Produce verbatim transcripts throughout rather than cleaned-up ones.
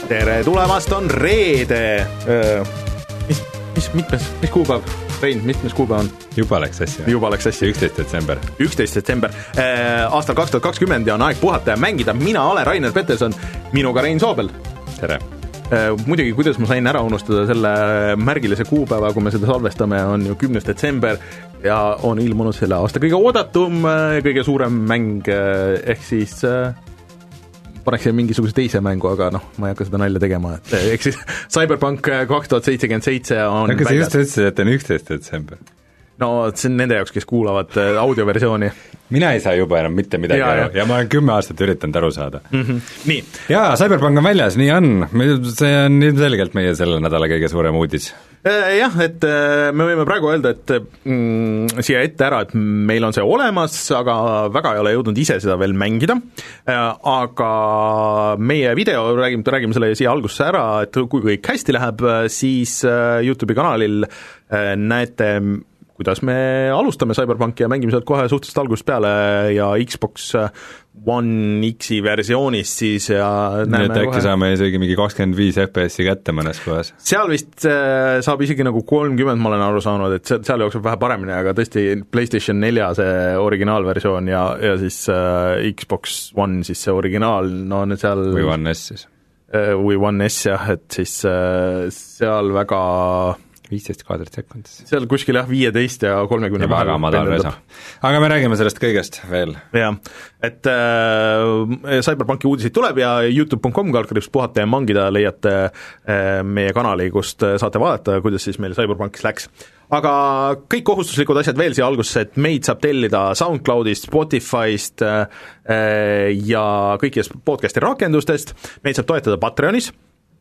tere tulemast, on reede. Mis, mis, mitmes, mis kuupäev? Rein, mitmes kuupäev on? Juba läks asja. Juba läks asja. üksteist detsember. üksteist detsember. Aastal kaks tuhat kakskümmend ja on aeg puhata ja mängida. Mina olen Rainer Peterson, minuga Rein Soobel. Tere. Muidugi, kuidas ma sain ära unustada selle märgilise kuupäeva, kui me seda salvestame, on ju kümnes detsember ja on ilmunud selle aasta kõige oodatum, kõige suurem mäng, ehk siis paneks siia mingisuguse teise mängu, aga noh, ma ei hakka seda nalja tegema, et ehk siis Cyberpunk kaks tuhat seitsekümmend seitse on aga sa just ütlesid, et on üksteist detsember. No see on nende jaoks, kes kuulavad audioversiooni. Mina ei saa juba enam mitte midagi ja, aru ja. ja ma olen kümme aastat üritanud aru saada. Mm-hmm. Nii. Jaa, Cyberpunk on väljas, nii on. See on ilmselgelt meie selle nädala kõige suurem uudis. Jah, et me võime praegu öelda, et mm, siia ette ära, et meil on see olemas, aga väga ei ole jõudnud ise seda veel mängida, aga meie video, räägime, räägime selle siia algusse ära, et kui kõik hästi läheb, siis YouTube'i kanalil näete, kuidas me alustame Cyberpunki ja mängime sealt kohe suhteliselt algusest peale ja Xbox One X-i versioonis siis ja nii et äkki kohe saame isegi mingi kakskümmend viis F P S-i kätte mõnes kohas. Seal vist äh, saab isegi nagu kolmkümmend, ma olen aru saanud, et seal, seal jookseb vähe paremini, aga tõesti PlayStation nelja see originaalversioon ja, ja siis äh, Xbox One siis see originaal, no need seal või One S siis. Äh, või One S jah, et siis äh, seal väga viisteist kaadrit sekundis. Seal kuskil jah, viieteist ja kolmekümne ja väga madal resa. Aga me räägime sellest kõigest veel. Jah, et äh, Cyberpunki uudiseid tuleb ja youtube punkt com kaldkriips puhata ja mangida leiate äh, meie kanali, kust saate vaadata, kuidas siis meil Cyberpunkis läks. Aga kõik kohustuslikud asjad veel siia algusse, et meid saab tellida SoundCloudist, Spotify'st äh, ja kõikidest podcasti rakendustest. Meid saab toetada Patreonis.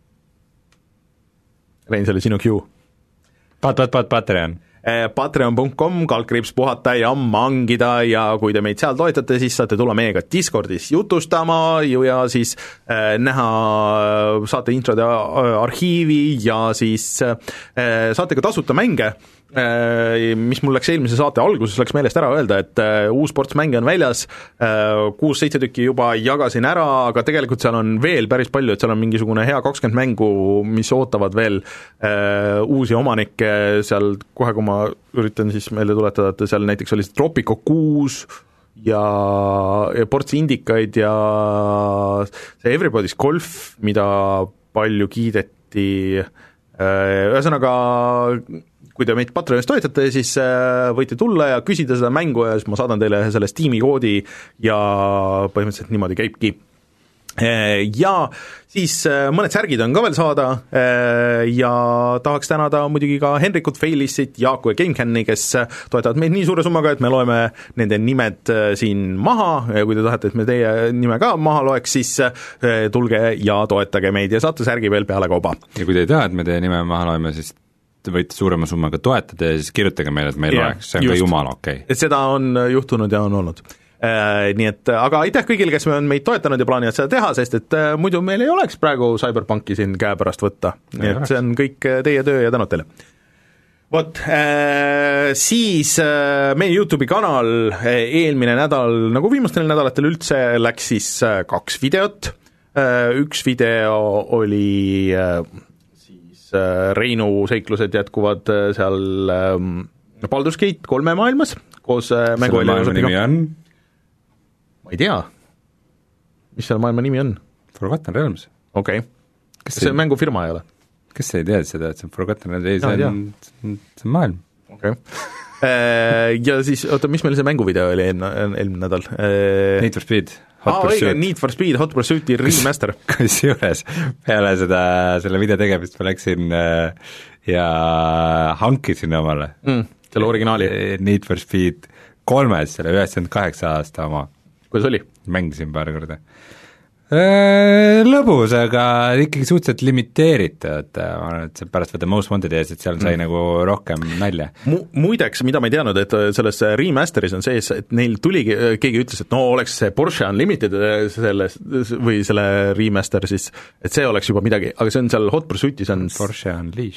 Rein, see oli sinu cue. Pat, pat, pat, Patreon. patreon punkt com, kaldkriips puhata ja mangida ja kui te meid seal toetate, siis saate tulla meiega Discordis jutustama ja siis äh, näha, saate introde arhiivi ja siis äh, saate ka tasuta mänge, äh, mis mul läks eelmise saate alguses, läks meelest ära öelda, et äh, uus ports mänge on väljas, kuus-seitse tükki juba jagasin ära, aga tegelikult seal on veel päris palju, et seal on mingisugune hea kakskümmend mängu, mis ootavad veel äh, uusi omanikke, seal kohe, kui ma üritan siis meelde tuletada, et seal näiteks oli Tropico kuus ja, ja ports indikaid ja see Everybody's Golf, mida palju kiideti, ühesõnaga kui te meid Patreonis toetate, siis võite tulla ja küsida seda mängu ja siis ma saadan teile selle Steam'i koodi ja põhimõtteliselt niimoodi käibki. Ja siis mõned särgid on ka veel saada ja tahaks tänada muidugi ka Henrikut, Failissit, Jaaku ja GameCami, kes toetavad meid nii suure summaga, et me loeme nende nimed siin maha ja kui te tahate, et me teie nime ka maha loeks, siis tulge ja toetage meid ja saate särgi veel peale kauba. Ja kui te ei taha, et me teie nime maha loeme, siis te võite suurema summaga toetada ja siis kirjutage meile, et meil yeah, loeks, see on just ka jumala okei okay.. Et seda on juhtunud ja on olnud. Äh, nii et, aga aitäh kõigile, kes on meid toetanud ja plaanivad seda teha, sest et äh, muidu meil ei oleks praegu Cyberpunki siin käe pärast võtta, nii et see on kõik teie töö ja tänud teile. Vot, äh, siis äh, meie YouTube'i kanal äh, eelmine nädal, nagu viimastel nädalatel üldse, läks siis äh, kaks videot, äh, üks video oli äh, siis äh, Reinu seiklused jätkuvad äh, seal äh, Baldur's Gate kolme maailmas, koos äh, mängu selle maailma nimi on? Ma ei tea, mis selle maailma nimi on? Forgotten Realms. Okei, okay. Kas see ei... mängufirma ei ole? Kes ei tea seda, et see on Forgotten Realms, ei, see on, see on maailm. Okei okay. Ja siis, oota, mis meil see mänguvideo oli eelmine, eelmine nädal? Need for Speed, Hot ah, Pursuit. Need for Speed, Hot Pursuiti remaster. Kus juures, peale seda, selle video tegemist ma läksin ja hankisin omale mm, selle originaali Need for Speed kolmes, selle üheksakümmend kaheksa aasta oma. Kuidas oli? Mängisin paar korda. Lõbus, aga ikkagi suhteliselt limiteeritud, ma arvan, et see pärast võtta Most Wanted ees, et seal sai mm. nagu rohkem nalja. Mu-, muideks, mida ma ei teadnud, et selles remasteris on sees, et neil tuli, keegi ütles, et no oleks see Porsche Unlimited selles, või selle remaster siis, et see oleks juba midagi, aga see on seal Hot Pursuitis on Porsche Unleashed.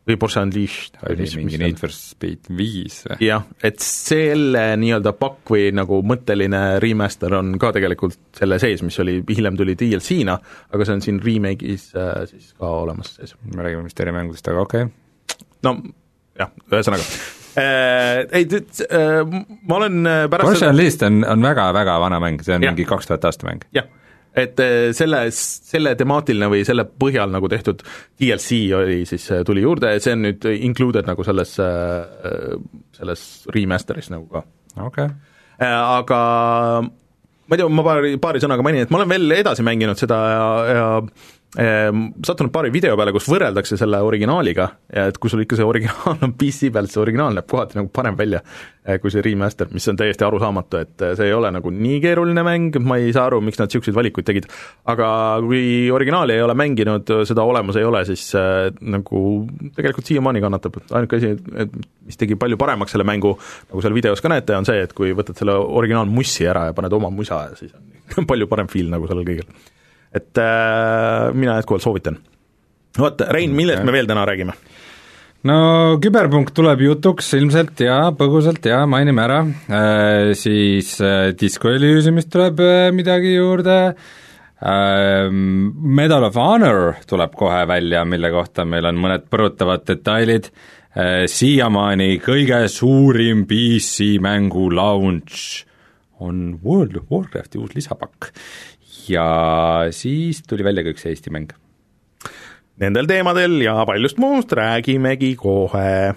või Porsche Unleashed. oli mingi Need for Speed viis või? jah, et selle nii-öelda pakk või nagu mõtteline remaster on ka tegelikult selle sees, mis oli, hiljem tuli D L C-na, aga see on siin remake'is äh, siis ka olemas sees. me räägime müsteeriumängudest, aga okei okay.. no jah, ühesõnaga äh, ei, äh, ma olen pärast Porsche Unleashed on, on väga-väga vana mäng, see on ja. mingi kaks tuhat aasta mäng. jah, et selle, selle temaatiline või selle põhjal nagu tehtud D L C oli siis, tuli juurde ja see on nüüd included nagu selles, selles remasteris nagu ka. okei okay.. Aga ma ei tea, ma paari, paari sõnaga mainin, et ma olen veel edasi mänginud seda ja, ja sattunud paari video peale, kus võrreldakse selle originaaliga ja et kui sul ikka see originaal on P C peal, see originaal näeb kohati nagu parem välja kui see remaster, mis on täiesti arusaamatu, et see ei ole nagu nii keeruline mäng, ma ei saa aru, miks nad niisuguseid valikuid tegid, aga kui originaali ei ole mänginud, seda olemas ei ole, siis äh, nagu tegelikult siiamaani kannatab, ainuke asi, et mis tegi palju paremaks selle mängu, nagu seal videos ka näete, on see, et kui võtad selle originaalmussi ära ja paned oma musa ja siis on palju parem feel nagu sellel kõigil. Et äh, mina jätkuvalt soovitan. Vaat, Rein, millest okay. me veel täna räägime? No Küberpunkt tuleb jutuks ilmselt ja põgusalt ja mainime ära, äh, siis äh, Disco Elysiumist tuleb äh, midagi juurde, äh, Medal of Honor tuleb kohe välja, mille kohta meil on mõned põrutavad detailid, äh, siiamaani kõige suurim P C mängu launch on World of Warcrafti uus lisapakk. Ja siis tuli välja ka üks Eesti mäng. Nendel teemadel ja paljust muust räägimegi kohe.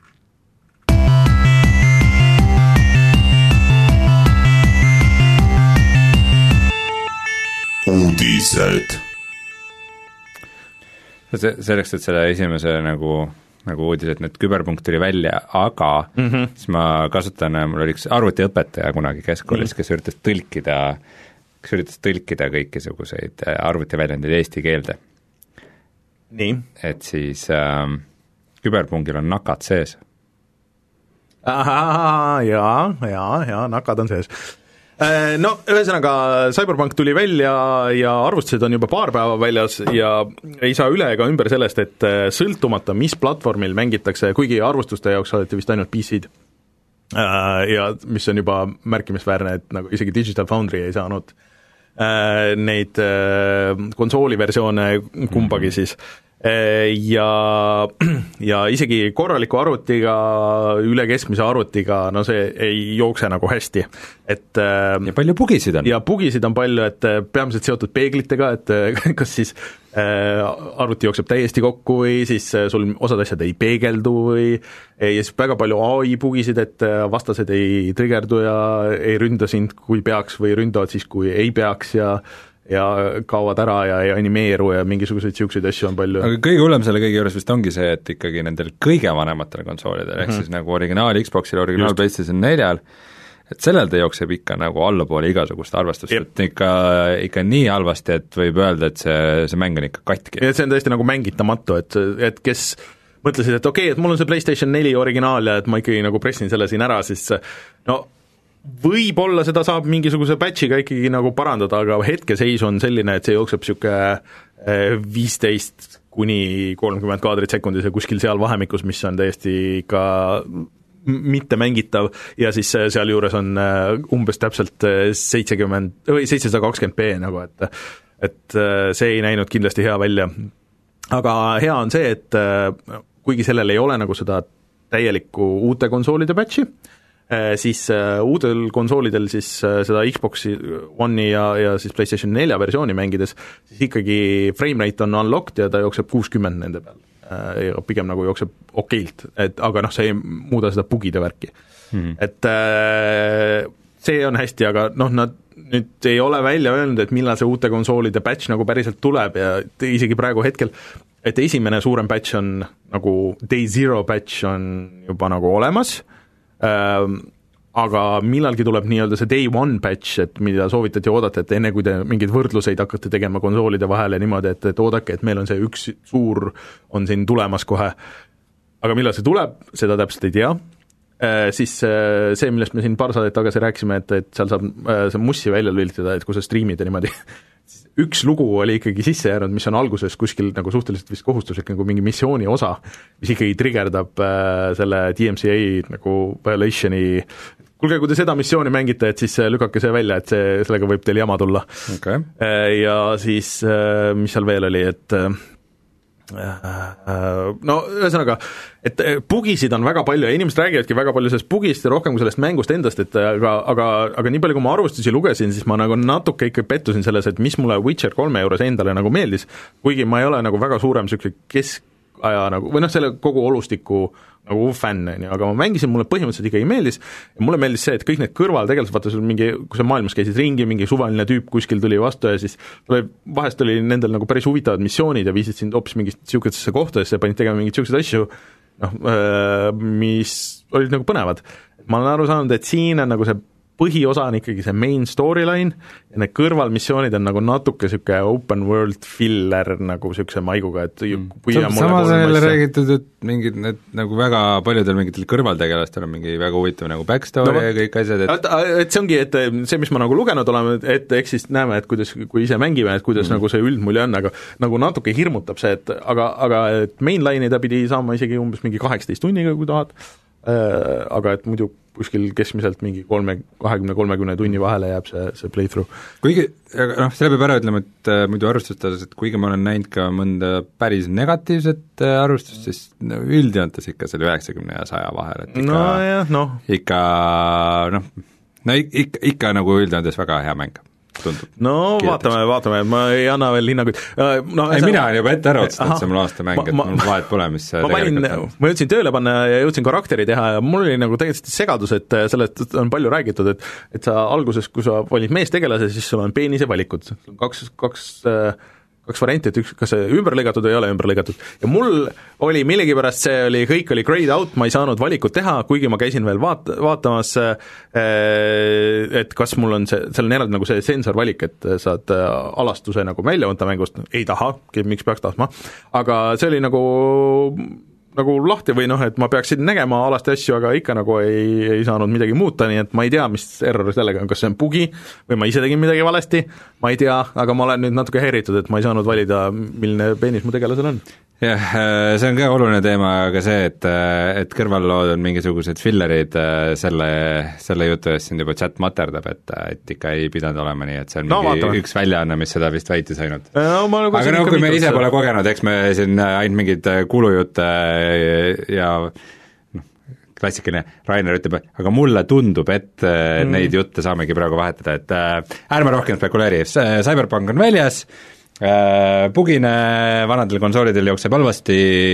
Uudised. Selleks, et selle esimese nagu, nagu uudised, need Küberpunkt tuli välja, aga mm -hmm. siis ma kasutan, mul oli üks arvutiõpetaja kunagi keskkoolis, mm -hmm. kes üritas tõlkida kes üritas tõlkida kõikisuguseid arvutiväljendeid eesti keelde. nii? Et siis äh, Küberpungil on nakad sees. Ahaa, jaa, jaa, jaa, nakad on sees. No ühesõnaga, Cyberpunk tuli välja ja arvustused on juba paar päeva väljas ja ei saa üle ega ümber sellest, et sõltumata, mis platvormil mängitakse, kuigi arvustuste jaoks saadeti vist ainult P C-d, ja mis on juba märkimisväärne, et nagu isegi Digital Foundry ei saanud neid konsooliversioone kumbagi siis, ja, ja isegi korraliku arvutiga, üle keskmise arvutiga, no see ei jookse nagu hästi, et ja palju bugisid on? ja bugisid on palju, et peamiselt seotud peeglitega, et kas siis arvuti jookseb täiesti kokku või siis sul osad asjad ei peegeldu või ja siis väga palju A I bugisid, et vastased ei trigerdu ja ei ründa sind, kui peaks, või ründavad siis, kui ei peaks ja ja kaovad ära ja ei animeeru ja mingisuguseid niisuguseid asju on palju. Aga kõige hullem selle kõige juures vist ongi see, et ikkagi nendel kõige vanematel konsoolidel, ehk mm-hmm. siis nagu originaal Xboxil, originaal Just. PlayStation neljal, et sellel ta jookseb ikka nagu allapoole igasugust arvestust, et ikka, ikka nii halvasti, et võib öelda, et see, see mäng on ikka katki. ja see on tõesti nagu mängitamatu, et, et kes mõtlesid, et okei okay,, et mul on see PlayStation neli originaal ja et ma ikkagi nagu pressin selle siin ära, siis no võib-olla seda saab mingisuguse patchiga ikkagi nagu parandada, aga hetkeseis on selline, et see jookseb niisugune viisteist kuni kolmkümmend kaadrit sekundis ja kuskil seal vahemikus, mis on täiesti ikka mitte mängitav ja siis seal juures on umbes täpselt seitsekümmend või seitsesada kakskümmend p nagu, et et see ei näinud kindlasti hea välja. Aga hea on see, et kuigi sellel ei ole nagu seda täielikku uute konsoolide patchi, siis uutel konsoolidel siis seda Xboxi One'i ja, ja siis PlayStation nelja versiooni mängides, siis ikkagi frame rate on unlocked ja ta jookseb kuuskümmend nende peal. Ja pigem nagu jookseb okeilt, et aga noh, see ei muuda seda bugide värki mm-hmm. et see on hästi, aga noh, nad nüüd ei ole välja öelnud, et millal see uute konsoolide patch nagu päriselt tuleb ja isegi praegu hetkel, et esimene suurem patch on nagu Day Zero patch on juba nagu olemas, aga millalgi tuleb nii-öelda see Day One patch, et mida soovitati oodata, et enne kui te mingeid võrdluseid hakkate tegema konsoolide vahele niimoodi, et, et oodake, et meil on see üks suur, on siin tulemas kohe, aga millal see tuleb, seda täpselt ei tea, siis see, millest me siin paar saadet tagasi rääkisime, et, et seal saab see mussi välja lülitada, et kui sa striimid ja niimoodi, üks lugu oli ikkagi sisse jäänud, mis on alguses kuskil nagu suhteliselt vist kohustuslik nagu mingi missiooni osa, mis ikkagi trigerdab äh, selle D M C A nagu violationi, kuulge, kui te seda missiooni mängite, et siis lükake see välja, et see, sellega võib teil jama tulla okay.. Ja siis, mis seal veel oli, et no ühesõnaga, et bugisid on väga palju ja inimesed räägivadki väga palju sellest bugist ja rohkem kui sellest mängust endast, et aga, aga, aga nii palju, kui ma arvustusi lugesin, siis ma nagu natuke ikka pettusin selles, et mis mulle Witcher kolme juures endale nagu meeldis, kuigi ma ei ole nagu väga suurem niisugune keskaja nagu, või noh, selle kogu olustiku nagu fänn, aga ma mängisin, mulle põhimõtteliselt ikkagi meeldis ja mulle meeldis see, et kõik need kõrvaltegelased, vaata sul mingi, kui sa maailmas käisid ringi, mingi suvaline tüüp kuskil tuli vastu ja siis tuli, vahest oli nendel nagu päris huvitavad missioonid ja viisid sind hoopis mingist niisugusesse kohtadesse ja panid tegema mingeid niisuguseid asju, noh, mis olid nagu põnevad. Ma olen aru saanud, et siin on nagu see põhiosa on ikkagi see main storyline ja need kõrvalmissioonid on nagu natuke niisugune open world filler nagu niisuguse maiguga, et mm. samas on jälle räägitud, et mingid need nagu väga paljudel mingitel kõrvaltegelastel on mingi väga huvitav nagu backstory no, ja kõik asjad, et et see ongi, et see, mis ma nagu lugenud oleme, et eks siis näeme, et kuidas, kui ise mängime, et kuidas mm. nagu see üldmulje on, aga nagu natuke hirmutab see, et aga, aga et mainline'i ta pidi saama isegi umbes mingi kaheksateist tunniga, kui tahad, aga et muidu kuskil keskmiselt mingi kolme, kahekümne, kolmekümne tunni vahele jääb see, see playthrough. Kuigi, noh, selle peab ära ütlema, et äh, muidu arvustustades, et kuigi ma olen näinud ka mõnda päris negatiivset äh, arvustust, siis no, üldjoontes ikka selle üheksakümne ja saja vahel, et ikka no, jah, no. ikka noh, no ikka, ikka nagu üldjoontes väga hea mäng. Tundub. No Kiidetakse. vaatame, vaatame, ma ei anna veel hinnakuid no, ei, mina olen juba ette ära otsustanud, et see mul aasta mäng, et mul vahet pole, mis ma panin, ma jõudsin tööle panna ja jõudsin karakteri teha ja mul oli nagu tegelikult segadus, et sellest on palju räägitud, et et sa alguses, kui sa valid meestegelase, siis sul on peenise valikud, kaks, kaks kaks varianti, et üks, kas see ümber lõigatud või ei ole ümber lõigatud. Ja mul oli millegipärast see oli, kõik oli grayed out, ma ei saanud valikut teha, kuigi ma käisin veel vaat-, vaatamas, et kas mul on see, seal on eraldi nagu see sensorvalik, et saad alastuse nagu välja võtta mängust, ei taha, miks peaks tahtma, aga see oli nagu nagu lahti või noh, et ma peaksin nägema alasti asju, aga ikka nagu ei, ei saanud midagi muuta, nii et ma ei tea, mis error sellega on, kas see on bugi või ma ise tegin midagi valesti, ma ei tea, aga ma olen nüüd natuke häiritud, et ma ei saanud valida, milline peenis mu tegelasel on. Jah, see on ka oluline teema, aga see, et, et kõrvallood on mingisugused fillerid, selle, selle jutu eest sind juba chat materdab, et, et ikka ei pidanud olema nii, et see on no, mingi vaatame. Üks väljaanne, mis seda vist väitis ainult no,. aga no kui me ise pole kogenud, eks me siin ainult mingid kuulujutte ja noh, klassikaline Rainer ütleb, aga mulle tundub, et mm. neid jutte saamegi praegu vahetada, et ärme rohkem spekuleeri, Cyberpunk on väljas, bugine vanadel konsoolidel jookseb halvasti,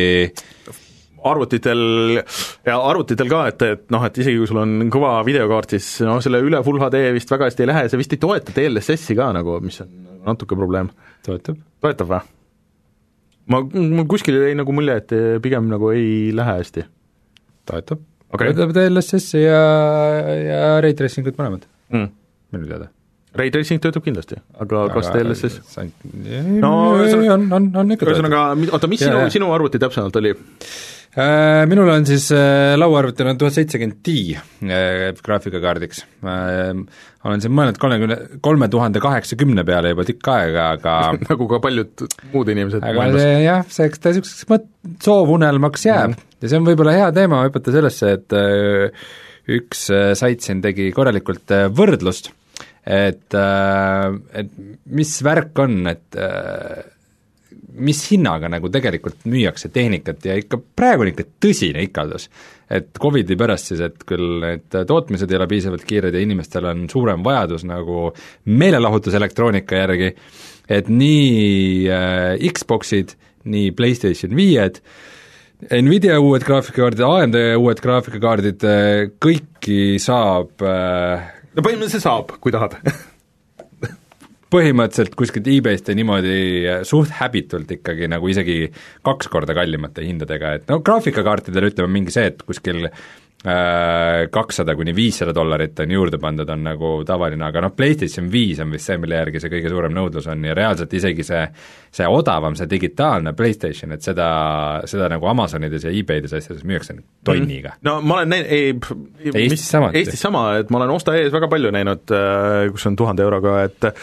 arvutitel ja arvutitel ka, et, et noh, et isegi kui sul on kõva videokaart, siis noh, selle üle Full H D vist väga hästi ei lähe, see vist ei toeta D L S S-i ka nagu, mis on natuke probleem. Toetab? Toetab või? Ma, mul kuskil jäi nagu mulje, et pigem nagu ei lähe hästi. Toetab? Okay. Toetab D L S S-i ja, ja Ray Tracingut mõlemad mm.. Minu teada. Ray Tracing töötab kindlasti, aga, aga kas D L S S? No, on, on, on ikka töötab. Oota, mis ja, sinu, sinu arvuti täpsemalt oli? Äh, minul on siis äh, lauaarvutil on tuhat seitsekümmend Ti äh, graafikakaardiks äh,. Olen siin mõelnud kolmekümne, kolme tuhande kaheksakümne peale juba tükk aega, aga nagu ka paljud muud inimesed aga maailmas. See, jah, see, eks ta niisuguseks mõt-, soovunelmaks jääb mm. ja see on võib-olla hea teema hüpata sellesse, et äh, üks äh, sait siin tegi korralikult äh, võrdlust, et äh, et mis värk on, et äh, mis hinnaga nagu tegelikult müüakse tehnikat ja ikka praegu on ikka tõsine ikaldus. Et Covidi pärast siis, et küll need tootmised ei ole piisavalt kiired ja inimestel on suurem vajadus nagu meelelahutuselektroonika järgi, et nii äh, Xboxid, nii PlayStation viied, Nvidia uued graafikakaardid, A M D uued graafikakaardid, kõiki saab äh, no põhimõtteliselt saab, kui tahad põhimõtteliselt kuskilt e-Bayst ja niimoodi suht häbitult ikkagi nagu isegi kaks korda kallimate hindadega, et no graafikakaartidel ütleme mingi see, et kuskil äh, kakssada kuni viissada dollarit on juurde pandud, on nagu tavaline, aga noh, PlayStation viis on vist see, mille järgi see kõige suurem nõudlus on ja reaalselt isegi see, see odavam, see digitaalne PlayStation, et seda, seda nagu Amazonides ja e-Baydes asjades müüakse tonniga. No ma olen näinud, ei, Eestis sama, Eestis sama, et ma olen osta ees väga palju näinud, kus on tuhande euroga, et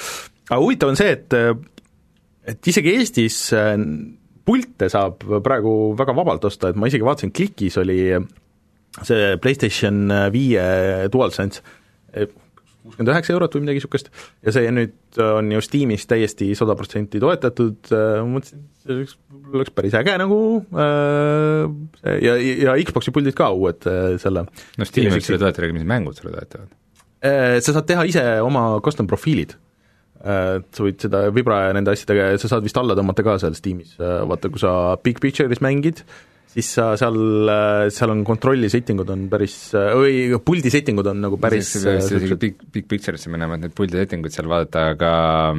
aga huvitav on see, et et isegi Eestis pilte saab praegu väga vabalt osta, et ma isegi vaatasin, Klikis oli see PlayStation viie DualSense kuuskümmend üheksa eurot või midagi niisugust, ja see nüüd on ju Steamis täiesti sada protsenti toetatud, mõtlesin, see oleks, oleks päris äge nagu, ja, ja Xboxi puldid ka uued selle. No Steam võiks selle toetada, mis mängud selle toetavad? Sa saad teha ise oma custom profiilid, sa võid seda Vibra ja nende asjadega, sa saad vist alla tõmmata ka seal Steamis, vaata kui sa Big Picture'is mängid, siis sa seal, seal on kontrolli settingud on päris, või puldi settingud on nagu päris Big, big Picture'isse minema, et need puldi settingud seal vaadata, aga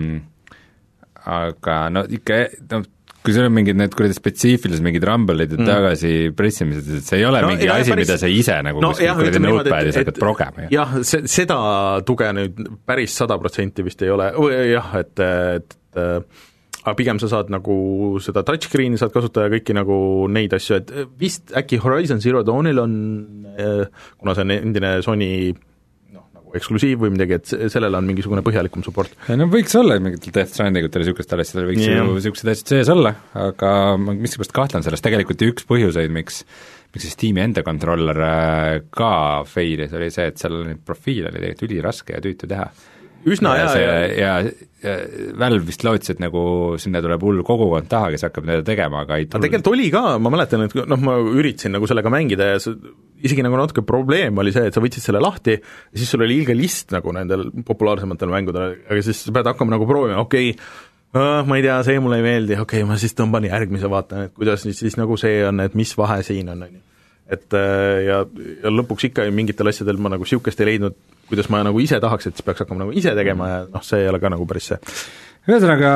aga no ikka, no kui sul on mingid need kuradi spetsiifilised mingid rumble'id mm. tagasi pressimised, et see ei ole no, mingi jah, asi, päris, mida sa ise nagu no, kuskil kuradi notepadis hakkad progema. jah, see, seda tuge nüüd päris sada protsenti vist ei ole, jah, et, et, et aga pigem sa saad nagu seda touchscreen'i saad kasutada ja kõiki nagu neid asju, et vist äkki Horizon Zero Dawnil on, kuna see on endine Sony noh, nagu eksklusiiv või midagi, et sellel on mingisugune põhjalikum support. No võiks olla, mingitel Death Strandingutel ja niisugustel asjadel võiks yeah. ju niisugused asjad sees olla, aga ma miskipärast kahtlen sellest, tegelikult üks põhjuseid, miks miks see Steam'i enda kontroller ka failis, oli see, et seal profiil oli tegelikult üliraske ja tüütu teha. Üsna ja, ja, ja, ja, ja Valve vist lootis, et nagu sinna tuleb hull kogukond taha, kes hakkab neid tegema, aga ei tulnud. Tegelikult oli ka, ma mäletan, et noh, ma üritasin nagu sellega mängida ja see, isegi nagu natuke probleem oli see, et sa võtsid selle lahti ja siis sul oli ilge list nagu nendel populaarsematel mängudel, aga siis sa pead hakkama nagu proovima, okei okay,, ma ei tea, see mulle ei meeldi, okei okay,, ma siis tõmban järgmise vaatan, et kuidas siis, siis nagu see on, et mis vahe siin on, on ju. Et ja, ja lõpuks ikka mingitel asjadel ma nagu siukest ei leidnud, kuidas ma nagu ise tahaks, et siis peaks hakkama nagu ise tegema ja noh, see ei ole ka nagu päris see. Ühesõnaga,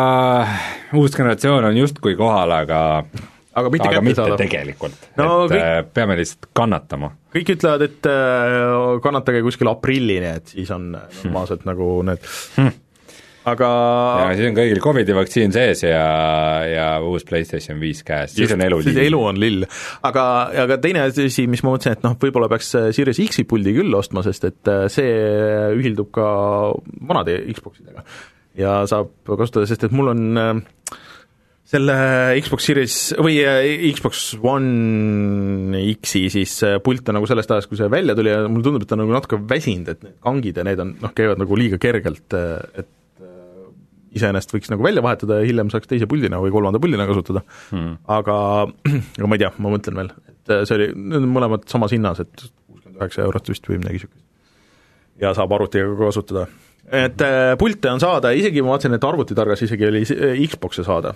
uus generatsioon on justkui kohal, aga aga mitte, aga mitte tegelikult, no, et kõik, peame lihtsalt kannatama. Kõik ütlevad, et kannatage kuskil aprillini, et siis on normaalselt hmm. nagu need hmm. aga ja siis on kõigil Covidi vaktsiin sees ja, ja uus PlayStation viis käes, siis just, on elu lill. elu on lill. Aga, aga teine asi, mis ma mõtlesin, et noh, võib-olla peaks Series X-i puldi küll ostma, sest et see ühildub ka vanade Xboxidega ja saab kasutada, sest et mul on selle Xbox Series või Xbox One X-i siis pult on nagu sellest ajast, kui see välja tuli ja mulle tundub, et ta on nagu natuke väsinud, et need kangid ja need on, noh, käivad nagu liiga kergelt, et iseenesest võiks nagu välja vahetada ja hiljem saaks teise puldina või kolmanda puldina kasutada hmm., aga, aga ma ei tea, ma mõtlen veel, et see oli, need on mõlemad samas hinnas, et kuuskümmend üheksa eurot vist või midagi niisugust. Ja saab arvutiga kasutada. Et pulte on saada, isegi ma vaatasin, et arvutitargas isegi oli Xbox'e saada.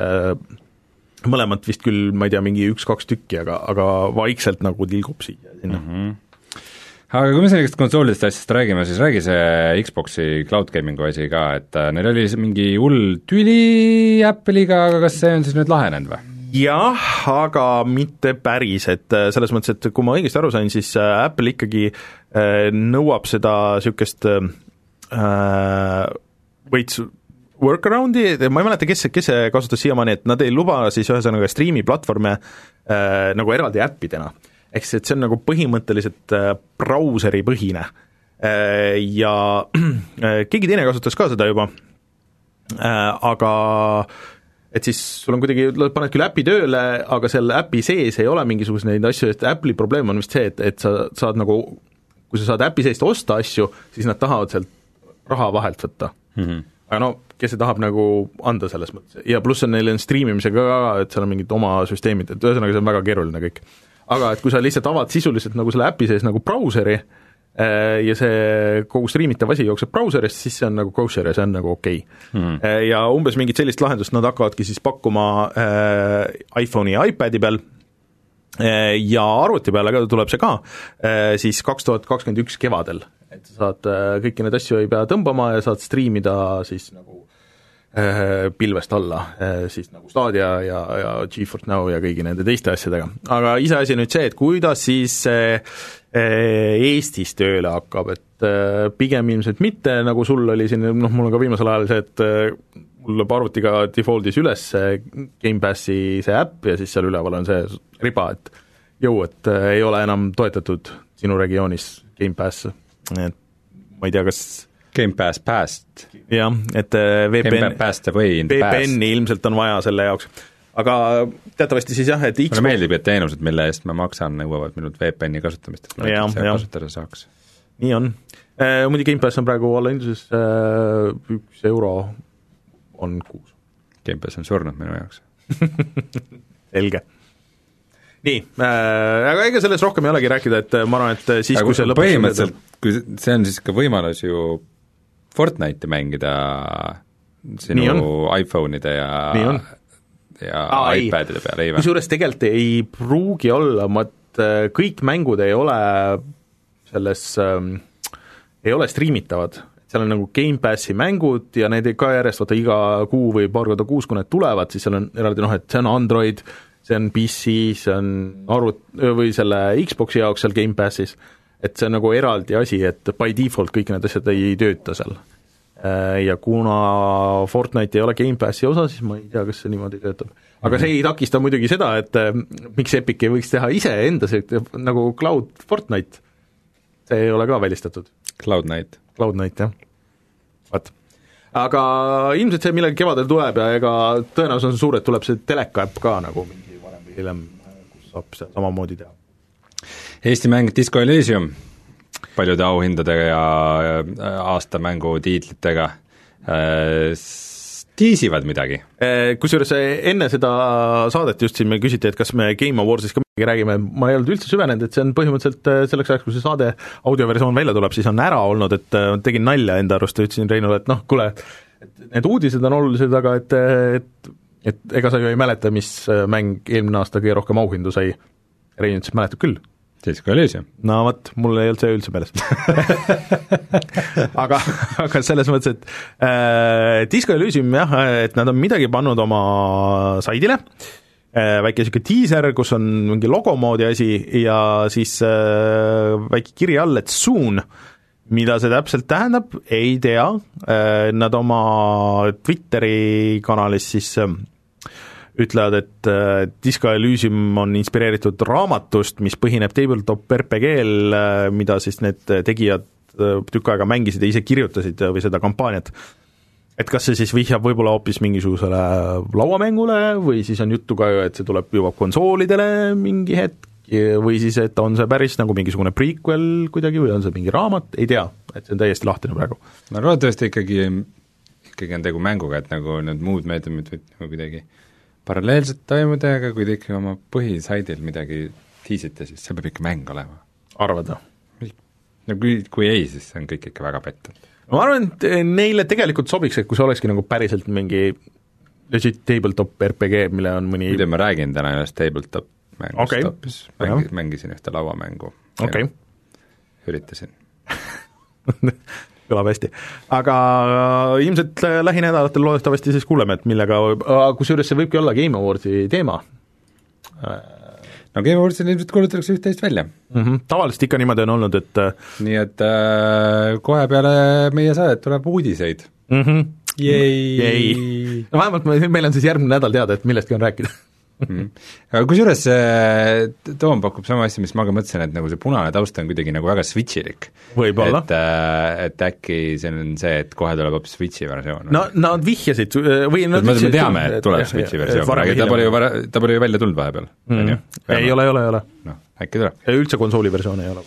Mõlemad vist küll, ma ei tea, mingi üks-kaks tükki, aga, aga vaikselt nagu tilgub siia sinna. Mm-hmm. Aga kui me sellist konsoolidest asjast räägime, siis räägi see Xboxi cloud gaming'u asi ka, et neil oli mingi hull tüli Apple'iga, aga kas see on siis nüüd lahenenud või? Jah, aga mitte päris, et selles mõttes, et kui ma õigesti aru sain, siis Apple ikkagi nõuab seda niisugust võits workaroundi, ma ei mäleta, kes, kes see kasutas siiamaani, et nad ei luba siis ühesõnaga striimi platvorme äh, nagu eraldi äppidena. Ehk siis, et see on nagu põhimõtteliselt äh, brauseri põhine äh, ja äh, keegi teine kasutas ka seda juba äh,, aga et siis sul on kuidagi, paned küll äpi tööle, aga selle äpi sees ei ole mingisuguse neid asju, et Apple'i probleem on vist see, et, et sa saad nagu, kui sa saad äpi seest osta asju, siis nad tahavad sealt raha vahelt võtta mm-hmm. aga no, kes see tahab nagu anda selles mõttes ja pluss on neil on striimimisega ka, et seal on mingid oma süsteemid, et ühesõnaga see on väga keeruline kõik. Aga et kui sa lihtsalt avad sisuliselt nagu selle äpi sees nagu brauseri äh, ja see kogu striimitav asi jookseb brauserist, siis see on nagu kosher ja see on nagu okei okay. mm. äh, ja umbes mingit sellist lahendust nad hakkavadki siis pakkuma äh, iPhone'i ja iPadi peal äh, ja arvuti peal, aga tuleb see ka äh, siis kaks tuhat kakskümmend üks kevadel, et sa saad äh, kõiki neid asju ei pea tõmbama ja saad striimida siis nagu pilvest alla, siis nagu Stadia ja, ja GeForce Now ja kõigi nende teiste asjadega. Aga iseasi nüüd see, et kuidas siis Eestis tööle hakkab, et pigem ilmselt mitte, nagu sul oli siin, noh, mul on ka viimasel ajal see, et mul arvutiga defaultis üles Game Passi see äpp ja siis seal üleval on see riba, et jõu, et ei ole enam toetatud sinu regioonis Game Pass, et ma ei tea, kas Gamepass Past. jah, et V P N, Past away in the past. V P N-i ilmselt on vaja selle jaoks. Aga teatavasti siis jah, et Xbox... mulle meeldib, et teenused, mille eest ma maksan, nõuavad minult V P N-i kasutamist, et ma näiteks seda kasutada saaks. Nii on. Muidu Gamepass on praegu alla hinduses üks euro on kuus. Gamepass on surnud minu jaoks. Selge. Nii, äh, aga ega sellest rohkem ei olegi rääkida, et ma arvan, et siis aga kui see lõpuks põhimõtteliselt, kui see on siis ka võimalus ju Fortnite'i mängida sinu iPhone'ide ja, ja Aa, iPadide peale, ei või? Kusjuures tegelikult ei pruugi olla, ma et kõik mängud ei ole selles ähm, ei ole striimitavad, seal on nagu Gamepassi mängud ja need ka järjest vaata iga kuu või paar korda kuus, kui need tulevad, siis seal on eraldi noh, et see on Android, see on P C, see on arvut- või selle Xboxi jaoks seal Gamepassis, et see on nagu eraldi asi, et by default kõik need asjad ei tööta seal. Ja kuna Fortnite ei ole Gamepassi osa, siis ma ei tea, kas see niimoodi töötab. Aga see ei takista muidugi seda, et miks Epic ei võiks teha ise enda nagu Cloud Fortnite, see ei ole ka välistatud. Cloud Night. Cloud Night, jah. Vaat. Aga ilmselt see millega kevadel tuleb ja ega tõenäoliselt on suur, et tuleb see teleka-äpp ka nagu mingi varem või hiljem, kus saab seda samamoodi teha. Eesti mäng Disco Elysium paljude auhindadega ja aastamängu tiitlitega tiisivad midagi. Kusjuures enne seda saadet just siin me küsiti, et kas me Game Awards'is ka midagi räägime, ma ei olnud üldse süvenenud, et see on põhimõtteliselt selleks ajaks, kui see saade audioversioon välja tuleb, siis on ära olnud, et tegin nalja enda arust ja ütlesin Reinule, et noh, kuule, et need uudised on olulised, aga et, et, et ega sa ju ei mäleta, mis mäng eelmine aasta kõige rohkem auhindu sai. Rein ütles, mäletab küll. Disco Elysium. No vot, mul ei olnud see üldse meeles. aga, aga selles mõttes, et äh, Disco Elysium jah, et nad on midagi pannud oma saidile, äh, väike siuke teaser, kus on mingi logomoodi asi ja siis äh, väike kiri all, et soon, mida see täpselt tähendab, ei tea, äh, nad oma Twitteri kanalis siis äh, ütlevad, et äh, Disco Elysium on inspireeritud raamatust, mis põhineb tabletop R P G-l, äh, mida siis need tegijad äh, tükk aega mängisid ja ise kirjutasid või seda kampaaniat. Et kas see siis vihjab võib-olla hoopis mingisugusele lauamängule või siis on juttu ka, et see tuleb juba konsoolidele mingi hetk või siis, et on see päris nagu mingisugune prequel kuidagi või on see mingi raamat, ei tea, et see on täiesti lahtine praegu. No loodetavasti ikkagi, ikkagi on tegu mänguga, et nagu need muud meediumid või nagu kuidagi paralleelselt toimuda, aga kui te ikka oma põhisaidil midagi tiisite, siis see peab ikka mäng olema. Arvad või? No kui, kui ei, siis see on kõik ikka väga pettud. Ma arvan, et neile tegelikult sobiks, et kui see olekski nagu päriselt mingi legit tabletop R P G, mille on mõni mida ma räägin täna ühest tabletop mängust okay. hoopis, mängi, mängisin ühte lauamängu. Okay. Üritasin. Kõlab hästi. Aga ilmselt lähinädalatel loodetavasti siis kuuleme, et millega, kusjuures see võibki olla Game Awardsi teema. No Game Awardsil ilmselt kuulutatakse üht-teist välja. Mm-hmm. Tavaliselt ikka niimoodi on olnud, et nii et äh, kohe peale meie saadet tuleb uudiseid. Mm-hmm. Jei! No vähemalt meil on siis järgmine nädal teada, et millestki on rääkida. Mm. Aga kusjuures see Toom pakub sama asja, mis ma ka mõtlesin, et nagu see punane taust on kuidagi nagu väga switchilik. Võib-olla. Et, et äkki see on see, et kohe tuleb hoopis Switchi versioon. No nad vihjasid või nad me ütlesid, teame, et tuleb et, Switchi versioon, aga ta pole, ju, ta pole ju välja tulnud vahepeal. Mm. Ei ole, ei ole, ei ole. No, äkki tuleb. Ja üldse konsooli versioon ei ole.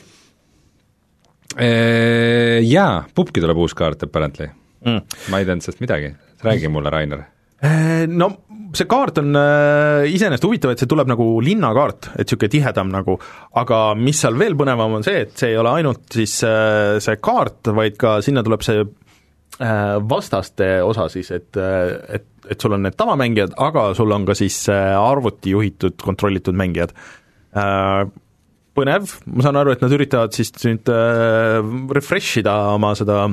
E, jaa, Pupki tuleb uus kaart apparently. Mm. Ma ei teanud sellest midagi. Räägi mulle, Rainer. No see kaart on äh, iseenesest huvitav, et see tuleb nagu linnakaart, et niisugune tihedam nagu, aga mis seal veel põnevam on see, et see ei ole ainult siis äh, see kaart, vaid ka sinna tuleb see äh, vastaste osa siis, et, et, et sul on need tavamängijad, aga sul on ka siis äh, arvuti juhitud, kontrollitud mängijad. Äh, põnev, ma saan aru, et nad üritavad siis nüüd äh, refreshida oma seda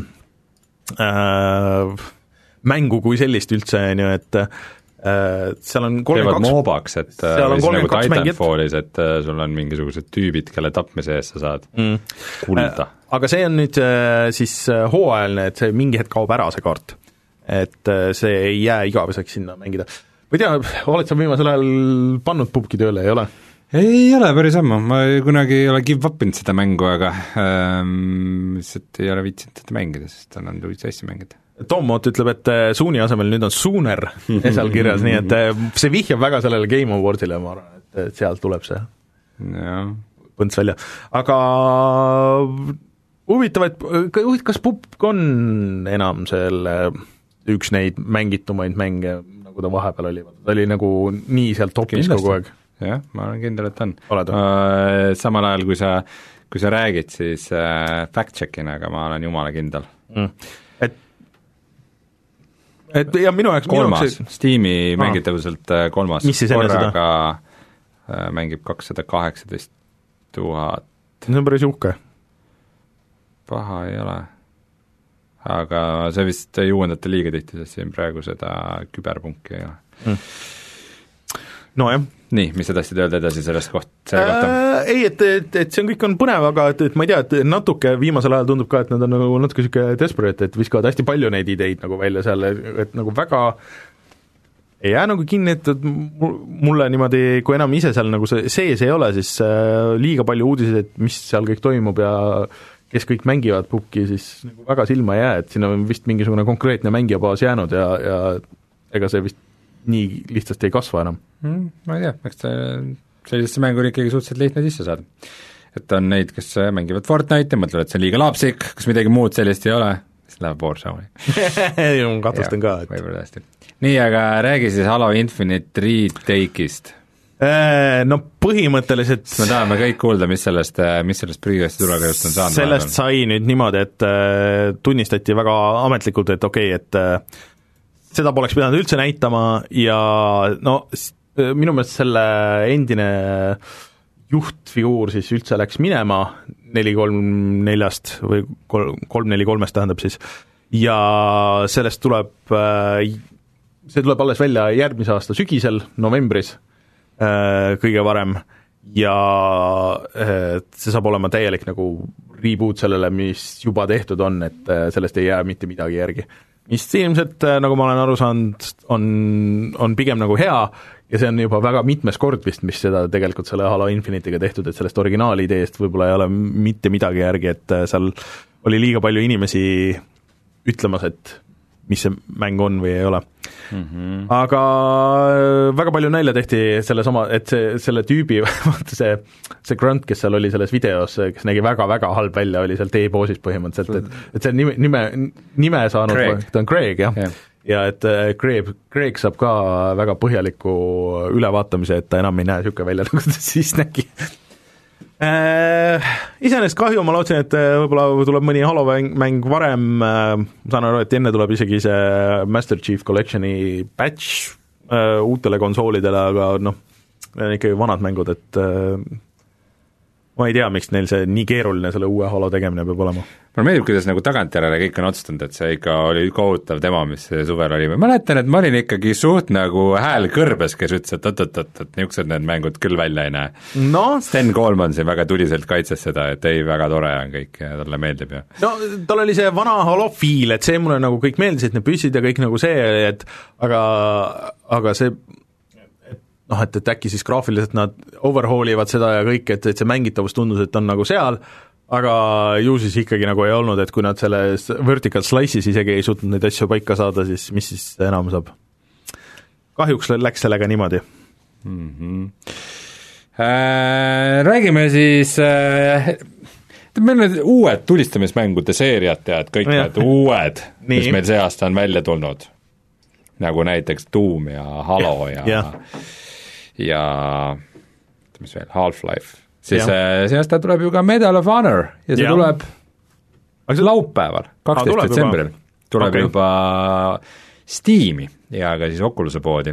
äh, mängu kui sellist üldse, on ju, et äh, seal on kolmkümmend kaks moobaks, et seal on kolmkümmend kaks nagu Titanfallis, et äh, sul on mingisugused tüübid, kelle tapmise eest sa saad mm. kulda. Äh, aga see on nüüd äh, siis hooajaline, et see mingi hetk kaob ära, see kaart. Et äh, see ei jää igaveseks sinna mängida. Ma ei tea, oled sa viimasel ajal pannud pubki tööle, ei ole? ei ole päris ammu, ma kunagi ei ole give up inud seda mängu, aga ähm, lihtsalt ei ole viitsinud seda mängida, sest on olnud huvitav asja mängida. Tom Ott ütleb, et Suuni asemel nüüd on Sooner seal kirjas, nii et see vihjab väga sellele Game Awardsile, ma arvan, et sealt tuleb see põnts välja. Aga huvitav, et kas Pupk on enam selle üks neid mängitumaid mänge, nagu ta vahepeal oli, ta oli nagu nii seal topis Kindlasti. Kogu aeg. Jah, ma olen kindel, et on. Uh, samal ajal, kui sa, kui sa räägid, siis uh, fact-check'in, aga ma olen jumala kindel. Mm. Et et ja minu jaoks kolmas, minu jaoks... Steam'i ah. mängitavuselt kolmas. Mis siis enne seda? Uh, mängib kakssada kaheksateist tuhat. See on päris uhke. Paha ei ole. Aga see vist ei uuendata liiga tihti, sest siin praegu seda küberpunki ei ole. Mm. No jah. Nii, mis sa tahtsid öelda edasi sellest koht, selle kohta? Äh, ei, et, et, et see on kõik on põnev, aga et, et ma ei tea, et natuke viimasel ajal tundub ka, et nad on nagu natuke niisugune desperate, et viskavad hästi palju neid ideid nagu välja seal, et nagu väga ei jää nagu kinni, et, et mulle niimoodi, kui enam ise seal nagu see sees ei ole, siis äh, liiga palju uudiseid, et mis seal kõik toimub ja kes kõik mängivad Pukki, siis nagu väga silma ei jää, et siin on vist mingisugune konkreetne mängijabaas jäänud ja, ja ega see vist nii lihtsasti ei kasva enam mm,. Ma ei tea, eks ta sellisesse mängu on ikkagi suhteliselt lihtne sisse saada. Et on neid, kes mängivad Fortnite ja mõtlevad, et see on liiga lapsik, kas midagi muud sellist ei ole, siis läheb Warzone'i. Ma kahtlustan ka. Et... võib-olla tõesti. Nii, aga räägi siis Halo Infinite retake'ist. No põhimõtteliselt me tahame kõik kuulda, mis sellest, mis sellest prügivasti turvaga just on saanud. Sellest sai nüüd niimoodi, et tunnistati väga ametlikult, et okei, okay, et seda poleks pidanud üldse näitama ja no minu meelest selle endine juhtfiguur siis üldse läks minema neli kolm neljast või kolm neli kolmest tähendab siis ja sellest tuleb, see tuleb alles välja järgmise aasta sügisel, novembris kõige varem ja see saab olema täielik nagu reboot sellele, mis juba tehtud on, et sellest ei jää mitte midagi järgi. Mis ilmselt, nagu ma olen aru saanud, on, on pigem nagu hea ja see on juba väga mitmes kord vist, mis seda tegelikult selle Halo Infinite'iga tehtud, et sellest originaalideest võib-olla ei ole mitte midagi järgi, et seal oli liiga palju inimesi ütlemas, et mis see mäng on või ei ole. Mm-hmm. Aga väga palju nalja tehti selle sama, et see, selle tüübi, see, see grunt, kes seal oli selles videos, kes nägi väga-väga halb välja, oli seal T-boosis põhimõtteliselt, et, et see nime, nime, nime saanud, ta on Craig, jah yeah. ja et Craig, Craig saab ka väga põhjaliku ülevaatamise, et ta enam ei näe niisugune välja, nagu ta siis nägi. Äh, iseenesest kahju, ma lootsin, et võib-olla tuleb mõni Halo mäng, mäng varem, äh, saan aru, et enne tuleb isegi see Master Chief Collectioni patch äh, uutele konsoolidele, aga noh, need on ikkagi vanad mängud, et äh, ma ei tea, miks neil see nii keeruline selle uue Halo tegemine peab olema. Mulle meeldib, kuidas nagu tagantjärele kõik on otsustanud, et see ikka oli kohutav tema, mis suvel oli. Ma mäletan, et ma olin ikkagi suht nagu hääl kõrbes, kes ütles, et oot-oot-oot, et niisugused need mängud küll välja ei näe. No, Sten Coleman siin väga tuliselt kaitses seda, et ei, väga tore on kõik ja talle meeldib ja no tal oli see vana Halo feel, et see mulle nagu kõik meeldis, et need püssid ja kõik nagu see, et aga, aga see noh, et, et äkki siis graafiliselt nad overhaul ivad seda ja kõik, et, et see mängitavus tundus, et on nagu seal, aga ju siis ikkagi nagu ei olnud, et kui nad selles vertical slice'is isegi ei suutnud neid asju paika saada, siis mis siis enam saab? Kahjuks läks sellega niimoodi. Mm-hmm. Äh, räägime siis äh, meil on uued tulistamismängude seeriad, tead, kõik ja. Need uued, mis meil see aasta on välja tulnud. Nagu näiteks Doom ja Halo ja ja, ja mis veel, Half-Life. Siis ja. See aasta tuleb ju ka Medal of Honor ja see ja. Tuleb see laupäeval, kaksteist detsembril. Tuleb okay. Juba Steam'i ja ka siis Oculus'e poodi.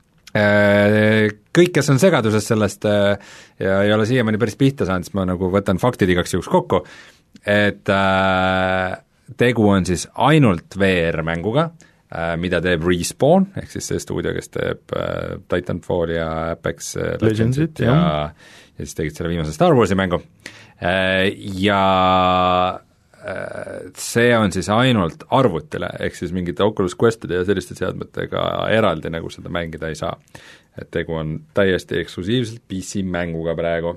Kõik, kes on segaduses sellest ja ei ole siiamaani päris pihta saanud, siis ma nagu võtan faktid igaks juhuks kokku, et tegu on siis ainult V R-mänguga, mida teeb Respawn, ehk siis see stuudio, kes teeb Titanfall ja Apex Legendsit ja, ja siis tegid selle viimase Star Warsi mängu. Ja see on siis ainult arvutile, ehk siis mingite Oculus Questide ja selliste seadmetega eraldi nagu seda mängida ei saa. Et tegu on täiesti eksklusiivselt P C mänguga praegu.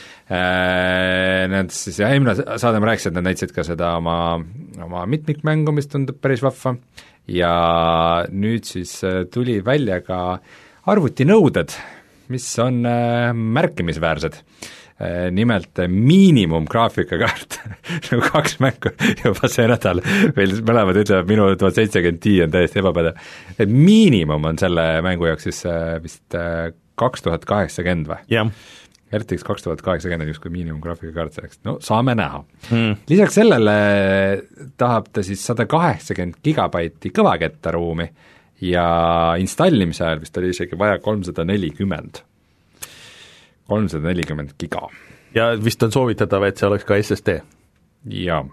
Nad siis, ja eelmine saade ma rääkisin, et nad näitasid ka seda oma, oma mitmikmängu, mis tundub päris vahva, ja nüüd siis tuli välja ka arvutinõuded, mis on märkimisväärsed. Nimelt miinimum graafikakaart nagu kaks mängu juba see nädal, veel mõlemad ütlevad, minu tuhat seitsekümmend Ti on täiesti ebapädev. Et miinimum on selle mängu jaoks siis vist kaks tuhat kaheksakümmend või? jah. R T X kaks tuhat kaheksakümmend just kui miinimum graafikakaart selleks, no saame näha hmm.. Lisaks sellele tahab ta siis sada kaheksakümmend gigabaiti kõvakettaruumi ja installimise ajal vist oli isegi vaja kolmsada nelikümmend kolmsada nelikümmend giga. Ja vist on soovitatav, et see oleks ka S S D. Jaa.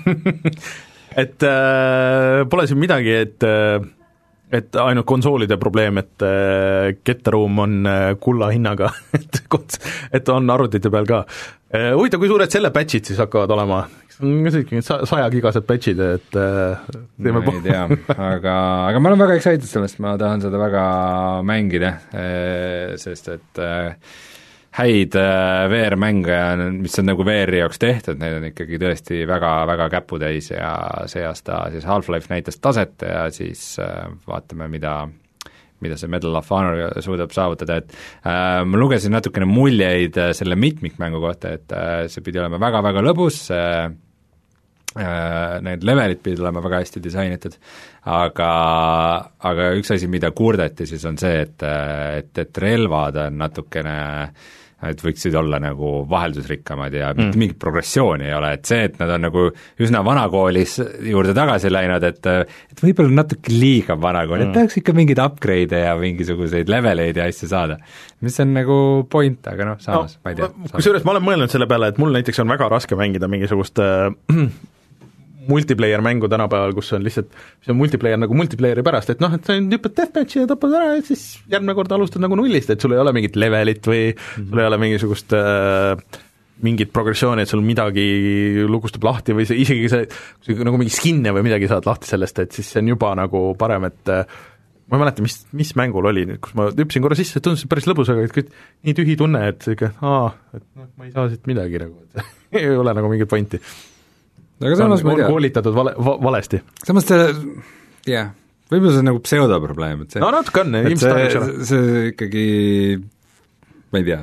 et äh, pole siin midagi, et äh, et ainult konsoolide probleem, et äh, kettaruum on äh, kulla hinnaga, et, et on arvutite peal ka. Äh, huvitav, kui suured selle patchid siis hakkavad olema? saja gigased patchid, et äh, teeme ma ei tea, aga, aga ma olen väga excited sellest, ma tahan seda väga mängida, sest et äh, häid V R-mänge, mis on nagu V R-i jaoks tehtud, neid on ikkagi tõesti väga, väga käputäis ja see aasta siis Half-Life näitas taset ja siis vaatame, mida, mida see Medal of Honor suudab saavutada, et äh, ma lugesin natukene muljeid selle mitmikmängu kohta, et äh, see pidi olema väga-väga lõbus, äh, need levelid pidid olema väga hästi disainitud, aga, aga üks asi, mida kurdeti siis on see, et, et, et relvad on natukene et võiksid olla nagu vaheldusrikkamad ja mitte mm. mingit progressiooni ei ole, et see, et nad on nagu üsna vanakoolis juurde tagasi läinud, et et võib-olla natuke liiga vanakool mm., et tahaks ikka mingeid upgrade'e ja mingisuguseid leveleid ja asju saada, mis on nagu point, aga noh, samas no, ma ei tea. Kusjuures ma olen mõelnud selle peale, et mul näiteks on väga raske mängida mingisugust äh, multiplayer mängu tänapäeval, kus on lihtsalt, see on multiplayer nagu multiplayeri pärast, et noh, et sa hüppad deathmatchi ja tapad ära ja siis järgmine kord alustad nagu nullist, et sul ei ole mingit levelit või mm-hmm. sul ei ole mingisugust äh, mingit progressiooni, et sul midagi lugustub lahti või see, isegi see, see nagu mingi skinne või midagi saad lahti sellest, et siis see on juba nagu parem, et äh, ma ei mäleta, mis, mis mängul oli nüüd, kus ma hüppasin korra sisse, tundus päris lõbus, aga et nii tühi tunne, et ikka, aa, et noh, ma ei saa siit midagi nagu, et ei ole nagu mingit pointi. aga samas ma ei tea. koolitatud vale, va, valesti. samas ta, jah, võib-olla see on nagu pseudoprobleem, et see no natuke on, et see, see, see ikkagi, ma ei tea,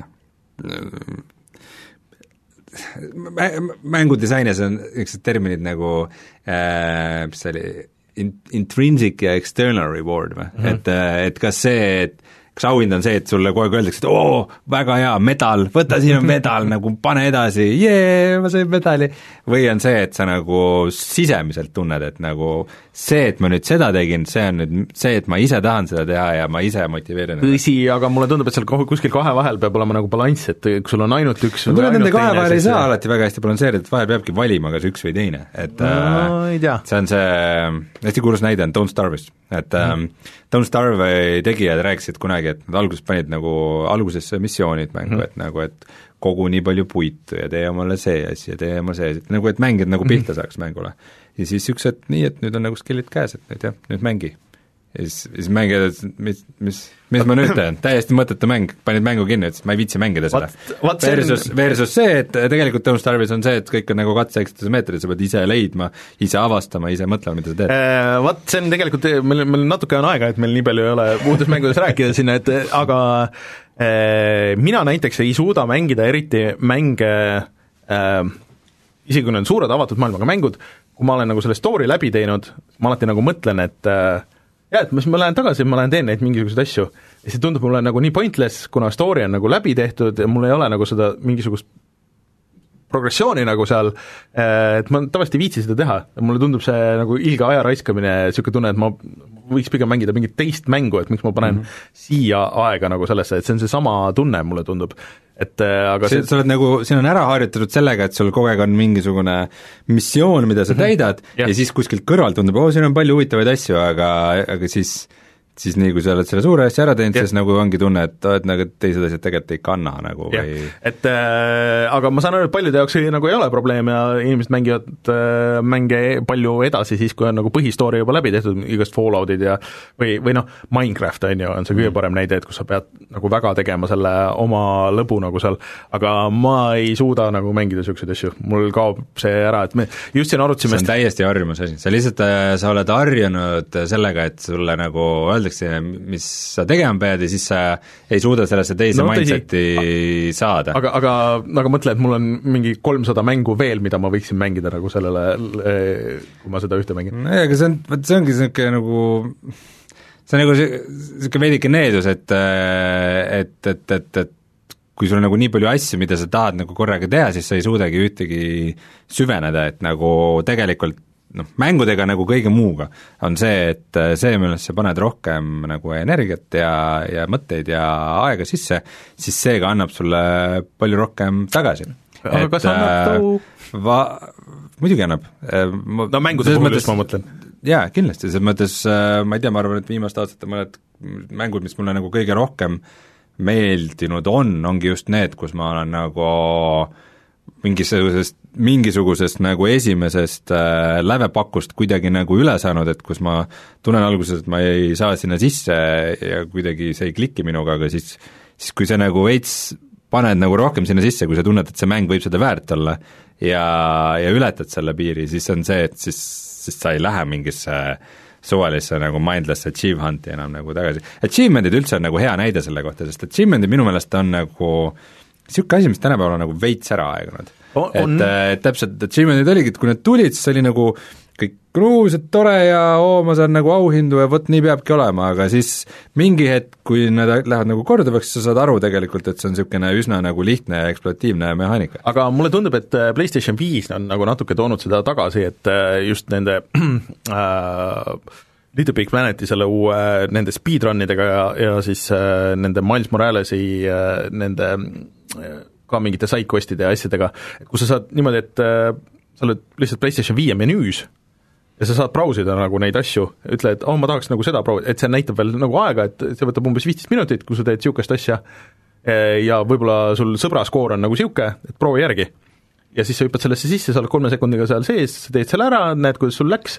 mängudisainis on üks terminid nagu äh, mis see oli, in, intrinsic ja external reward või mm, -hmm. et, et kas see, et kas auhind on see, et sulle kogu aeg öeldakse, et oo, väga hea, medal, võta siin on medal, nagu pane edasi, jee, ma sain medali, või on see, et sa nagu sisemiselt tunned, et nagu see, et ma nüüd seda tegin, see on nüüd see, et ma ise tahan seda teha ja ma ise motiveerin. tõsi, aga mulle tundub, et seal kuskil kahe vahel peab olema nagu balanss, et kui sul on ainult üks no, nende kahe vahel ei saa alati väga hästi balansseerida, et vahel peabki valima kas üks või teine, et no, ei tea. See on see, hästi kuulus näide on Don't Starve'ist, et mm. um, Don't Starve tegijad rääkisid kunagi, et nad alguses panid nagu algusesse missioonid mängu mm., et nagu, et kogu nii palju puitu ja tee omale see asi ja tee omale see asi, nagu et mängid nagu pihta mm. saaks mängule. Ja siis üks, et nii, et nüüd on nagu skillid käes, et nüüd jah, nüüd mängi. Ja siis, siis mängid, et mis, mis, mis ma nüüd teen, täiesti mõttetu mäng, panid mängu kinni, et ma ei viitsi mängida selle. Versus, versus see, et tegelikult Don't Starve'is on see, et kõik on nagu katse-ekstuse meetrid, sa pead ise leidma, ise avastama, ise mõtlema, mida sa teed. Vaat see on tegelikult, meil, meil natuke on aega, et meil nii palju ei ole muudes mängudes rääkida sinna, et aga äh, mina näiteks ei suuda mängida eriti mänge äh, isegi kui need on suured avatud maailmaga mängud, kui ma olen nagu selle story läbi teinud, ma alati nagu mõtlen, et äh, jah, et ma siis ma lähen tagasi, ma lähen teen neid mingisuguseid asju ja see tundub mulle nagu nii pointless, kuna story on nagu läbi tehtud ja mul ei ole nagu seda mingisugust progressiooni nagu seal, et ma tavaliselt ei viitsi seda teha, mulle tundub see nagu ilge aja raiskamine, niisugune tunne, et ma võiks pigem mängida mingit teist mängu, et miks ma panen mm -hmm. siia aega nagu sellesse, et see on seesama tunne, mulle tundub. Et aga see, sa oled nagu, siin on ära harjutatud sellega, et sul kogu aeg on mingisugune missioon, mida sa täidad mm -hmm. ja. ja siis kuskilt kõrval tundub, oo, siin on palju huvitavaid asju, aga, aga siis siis nii, kui sa oled selle suure asja ära teinud, siis nagu ongi tunne, et, et nagu teised asjad tegelikult ei kanna nagu ja. või et äh, aga ma saan aru, et paljude jaoks ei, nagu ei ole probleem ja inimesed mängivad äh, mänge palju edasi siis, kui on nagu põhistoori juba läbi tehtud, igast Falloutid ja või, või noh, Minecraft on ju, on see kõige mm. parem näide, et kus sa pead nagu väga tegema selle oma lõbu nagu seal, aga ma ei suuda nagu mängida niisuguseid asju, mul kaob see ära, et me just siin arutasime see on täiesti harjumus asi, sa lihtsalt, sa oled harjunud sellega, et sulle nagu mis sa tegema pead ja siis sa ei suuda sellesse teise no, mindseti saada. Aga, aga, aga mõtle, et mul on mingi kolmsada mängu veel, mida ma võiksin mängida nagu sellele, kui ma seda ühte mängin. Ei, aga see on, see ongi niisugune nagu see on nagu niisugune veidike needus, et et, et, et, et kui sul on nagu nii palju asju, mida sa tahad nagu korraga teha, siis sa ei suudagi ühtegi süveneda, et nagu tegelikult noh, mängudega nagu kõige muuga on see, et see, millest sa paned rohkem nagu energiat ja, ja mõtteid ja aega sisse, siis seega annab sulle palju rohkem tagasi. aga kas annab too? Va-, muidugi annab. no mängude puhul just ma mõtlen. Jaa, kindlasti, selles mõttes ma ei tea, ma arvan, et viimaste aastate mõned mängud, mis mulle nagu kõige rohkem meeldinud on, ongi just need, kus ma olen nagu mingisugusest, mingisugusest nagu esimesest äh, lävepakust kuidagi nagu üle saanud, et kus ma tunnen alguses, et ma ei saa sinna sisse ja kuidagi see ei kliki minuga, aga siis, siis kui sa nagu veits paned nagu rohkem sinna sisse, kui sa tunned, et see mäng võib seda väärt olla ja, ja ületad selle piiri, siis on see, et siis, siis sa ei lähe mingisse suvalisse nagu mindless achieve hunti enam nagu tagasi. Achievementid üldse on nagu hea näide selle kohta, sest achievementid minu meelest on nagu niisugune asi, mis tänapäeval on nagu veits ära aegunud. Et, et täpselt, achievementid oligi, et kui need tulid, siis oli nagu kõik kruused tore ja oo, ma saan nagu auhindu ja vot nii peabki olema, aga siis mingi hetk, kui nad lähevad nagu korduvaks, sa saad aru tegelikult, et see on niisugune üsna nagu lihtne ja eksploatiivne mehaanika. aga mulle tundub, et PlayStation viis on nagu natuke toonud seda tagasi, et just nende äh, Little Big Planeti selle uue, nende speedrunidega ja, ja siis äh, nende Miles Moralesi äh, nende äh, ka mingite sidequestide ja asjadega, kus sa saad niimoodi, et äh, sa oled lihtsalt PlayStation viie menüüs ja sa saad brausida nagu neid asju, ütle, et oh, ma tahaks nagu seda brausida, et see näitab veel nagu aega, et see võtab umbes viisteist minutit, kui sa teed niisugust asja ja võib-olla sul sõbra skoor on nagu niisugune, et proovi järgi. Ja siis sa hüppad sellesse sisse, sa oled kolme sekundiga seal sees, sa teed selle ära, näed, kuidas sul läks,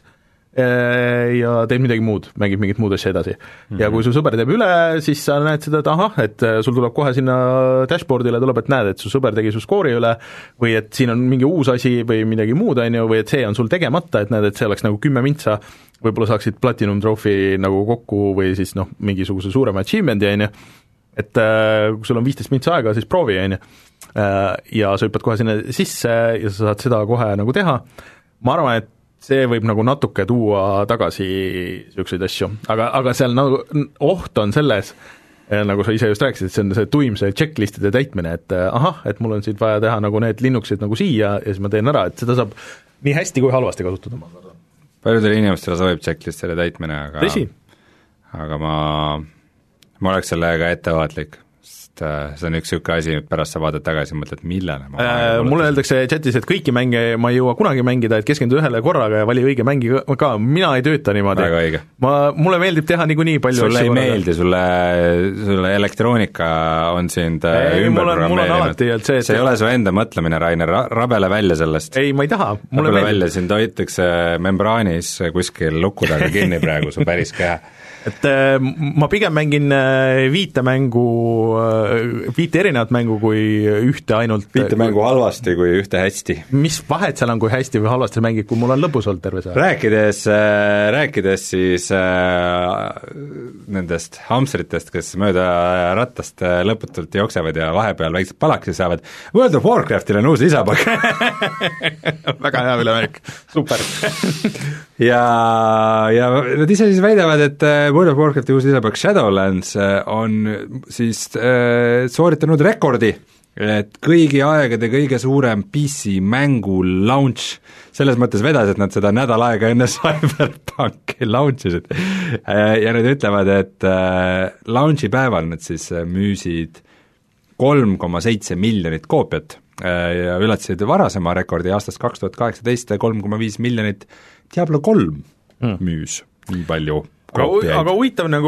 ja teed midagi muud, mängid mingit muud asja edasi. Mm-hmm. Ja kui su sõber teeb üle, siis sa näed seda, et ahah, et sul tuleb kohe sinna dashboardile tuleb, et näed, et su sõber tegi su skoori üle või et siin on mingi uus asi või midagi muud, on ju, või et see on sul tegemata, et näed, et see oleks nagu kümme mintsa, võib-olla saaksid Platinum Trophy nagu kokku või siis noh, mingisuguse suurema achievement'i, on ju, et kui sul on viisteist mintsa aega, siis proovi, on ju, ja sa hüppad kohe sinna sisse ja sa saad seda kohe nagu teha. Ma arvan, et see võib nagu natuke tuua tagasi niisuguseid asju, aga, aga seal nagu oht on selles, nagu sa ise just rääkisid, et see on see tuim, see checklistide täitmine, et ahah, et mul on siit vaja teha nagu need linnuksid nagu siia ja siis ma teen ära, et seda saab nii hästi kui halvasti kasutada, ma arvan. Paljudele inimestele sobib checklistide täitmine, aga Tõsi. aga ma, ma oleks sellega ettevaatlik. See on üks niisugune asi, pärast sa vaatad tagasi ja mõtled, millele ma äh, mulle öeldakse chatis, et kõiki mänge ma ei jõua kunagi mängida, et keskendu ühele korraga ja vali õige mängi ka, mina ei tööta niimoodi. Väga õige. Ma, mulle meeldib teha niikuinii palju sulle ei korraga. Meeldi, sulle, sulle elektroonika on sind ei, ümber programmeerinud. See, see ei ole su enda mõtlemine, Rainer, rabele välja sellest. Ei, ma ei taha. Mulle rabele välja, sind hoitakse membraanis kuskil luku taga kinni praegu, su päris keha. Et äh, ma pigem mängin äh, viite mängu, äh, viite erinevat mängu kui ühte ainult. Viite mängu halvasti kui ühte hästi. Mis vahet seal on, kui hästi või halvasti mängid, kui mul on lõbus olnud terve see? Rääkides, äh, rääkides siis äh, nendest hamstritest, kes mööda rattast äh, lõputult jooksevad ja vahepeal väiksed palaksid saavad, World of Warcraftile on uus lisapakk. Väga hea ülemäng, super. ja, ja nad ise siis väidavad, et World of Warcrafti uus lisapakk Shadowlands on siis äh, sooritanud rekordi, et kõigi aegade kõige suurem P C mängu launch, selles mõttes vedas, et nad seda nädal aega enne Cyberpunki launchisid äh, ja nad ütlevad, et äh, launchi päeval nad siis müüsid kolm koma seitse miljonit koopiat äh, ja ületasid varasema rekordi aastast kaks tuhat kaheksateist kolm koma viis miljonit Diablo kolm mm. müüs nii palju kroopijaid. aga huvitav nagu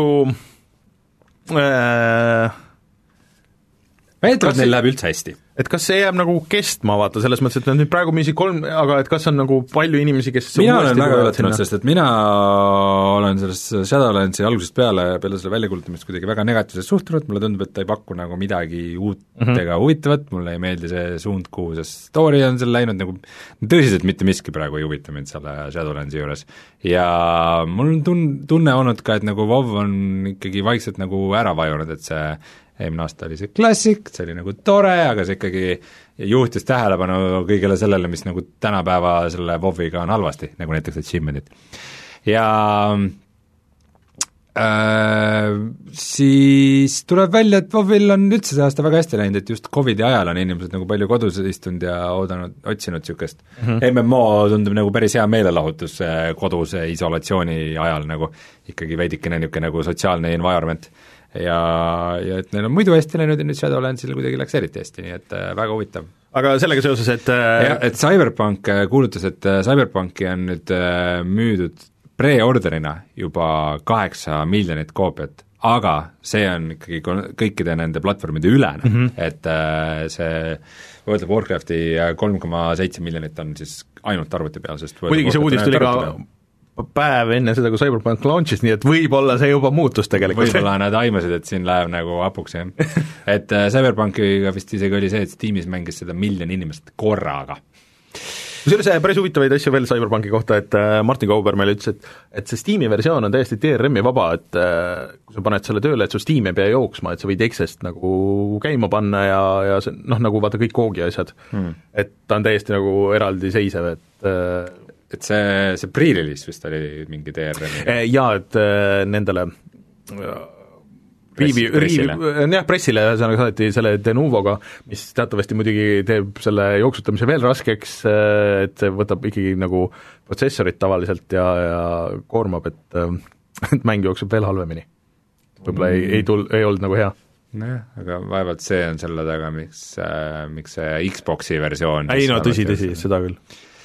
äh, väidetavalt neil läheb üldse hästi. Et kas see jääb nagu kestma, vaata, selles mõttes, et nad nüüd praegu müüsid kolm, aga et kas on nagu palju inimesi, kes mina olen väga üllatunud, sest et mina olen sellest Shadowlandsi algusest peale, peale selle väljakuulutamist kuidagi väga negatiivselt suhtunud, mulle tundub, et ta ei paku nagu midagi uut mm -hmm. ega huvitavat, mulle ei meeldi see suund, kuhu see story on seal läinud, nagu tõsiselt mitte miski praegu ei huvita mind selle Shadowlandsi juures. Ja mul on tun-, tunne olnud ka, et nagu WoW on ikkagi vaikselt nagu ära vajunud, et see eelmine aasta oli see klassik, see oli nagu tore, aga see ikkagi juhtis tähelepanu kõigele sellele, mis nagu tänapäeva selle WoW-iga on halvasti, nagu näiteks achievement'id. Ja äh, siis tuleb välja, et WoW-il on üldse see aasta väga hästi läinud, et just Covidi ajal on inimesed nagu palju kodus istunud ja oodanud, otsinud niisugust mm -hmm. M M O tundub nagu päris hea meelelahutus koduse isolatsiooni ajal, nagu ikkagi veidikene niisugune nagu sotsiaalne environment. ja, ja et neil on muidu hästi läinud ja nüüd Shadowlandsil kuidagi läks eriti hästi, nii et äh, väga huvitav. Aga sellega seoses, et äh... ja, et Cyberpunk kuulutas, et Cyberpunki on nüüd äh, müüdud pre-orderina juba kaheksa miljonit koopiat, aga see on ikkagi kõikide nende platvormide ülene mm, -hmm. et äh, see World of Warcrafti kolm koma seitse miljonit on siis ainult arvuti peal, sest muidugi see uudis tuli ka päev enne seda, kui Cyberpunk launch'is, nii et võib-olla see juba muutus tegelikult. Võib-olla nad aimasid, et siin läheb nagu hapuks, jah. et äh, Cyberpunkiga vist isegi oli see, et Steamis mängis seda miljon inimest korraga. Kusjuures päris huvitavaid asju veel Cyberpunki kohta, et Martin Kauber meile ütles, et et see Steam'i versioon on täiesti D R M-i vaba, et kui sa paned selle tööle, et su Steam ei pea jooksma, et sa võid X-est nagu käima panna ja, ja see noh, nagu vaata kõik koogi asjad hmm., et ta on täiesti nagu eraldiseisev, et et see, see pre-release vist oli mingi D R M-iga? Jaa, et nendele riivi, riivi, jah, pressile ühesõnaga saati selle Denuvoga, mis teatavasti muidugi teeb selle jooksutamise veel raskeks, et see võtab ikkagi nagu protsessorit tavaliselt ja, ja koormab, et, et mäng jookseb veel halvemini. Võib-olla mm. ei, ei tul-, ei olnud nagu hea. Nojah, aga vaevalt see on selle taga, miks, äh, miks see Xboxi versioon ei no tõsi, tõsi, seda küll.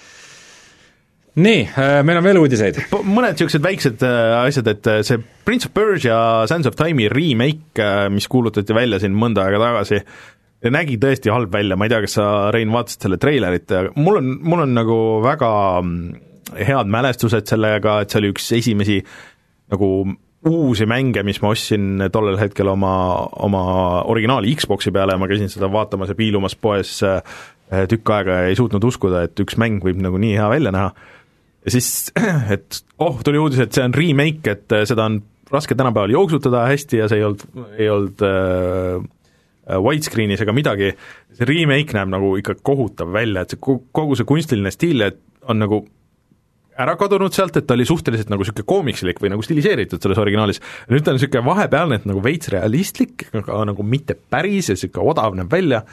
Nii, meil on veel uudiseid. Mõned niisugused väiksed asjad, et see Prince of Persia Sands of Time'i remake, mis kuulutati välja siin mõnda aega tagasi, nägi tõesti halb välja, ma ei tea, kas sa, Rein, vaatasid selle treilerit, mul on, mul on nagu väga head mälestused sellega, et see oli üks esimesi nagu uusi mänge, mis ma ostsin tollel hetkel oma, oma originaali Xboxi peale ja ma käisin seda vaatamas ja piilumas poes tükk aega ja ei suutnud uskuda, et üks mäng võib nagu nii hea välja näha. Ja siis, et oh, tuli uudis, et see on remake, et seda on raske tänapäeval jooksutada hästi ja see ei olnud, ei olnud äh, widescreenis ega midagi, see remake näeb nagu ikka kohutav välja, et see kogu see kunstiline stiil on nagu ära kadunud sealt, et ta oli suhteliselt nagu niisugune koomikslik või nagu stiliseeritud selles originaalis. Nüüd ta on niisugune vahepealne, et nagu veits realistlik, aga nagu mitte päris ja niisugune odav näeb välja.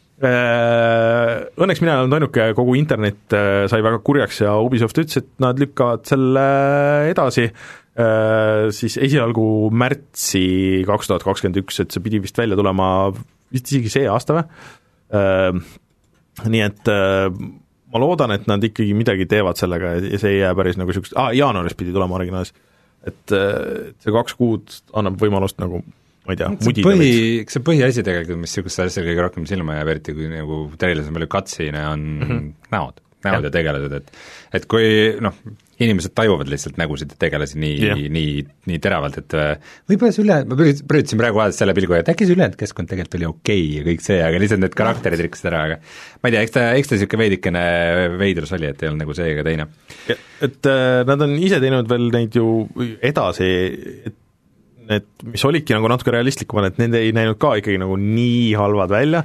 Õnneks mina ei olnud ainuke, kogu internet sai väga kurjaks ja Ubisoft ütles, et nad lükkavad selle edasi siis esialgu märtsi kaks tuhat kakskümmend üks, et see pidi vist välja tulema vist isegi see aasta või. Nii et ma loodan, et nad ikkagi midagi teevad sellega ja see ei jää päris nagu niisugust, ah, jaanuaris pidi tulema originaalis, et see kaks kuud annab võimalust nagu ma ei tea, mudida põhi, eks see põhiasi tegelikult, mis niisugust asja kõige rohkem silma jääb, eriti kui nagu treilis on palju cutscene, on mm -hmm. näod, näod ja, ja tegelased, et et kui noh, inimesed tajuvad lihtsalt nägusid ja tegelasi nii yeah., nii, nii teravalt, et võib-olla see üle, ma püritasin praegu vaadata selle pilgu, et äkki see ülejäänud keskkond tegelikult oli okei okay ja kõik see, aga lihtsalt need karakterid rikkusid ära, aga ma ei tea, eks ta, eks ta niisugune veidikene veidrus oli, et ei olnud nagu see ega teine. Et äh, nad on ise teinud veel neid ju edasi, et need, mis olidki nagu natuke realistlikumad, et need ei näinud ka ikkagi nagu nii halvad välja,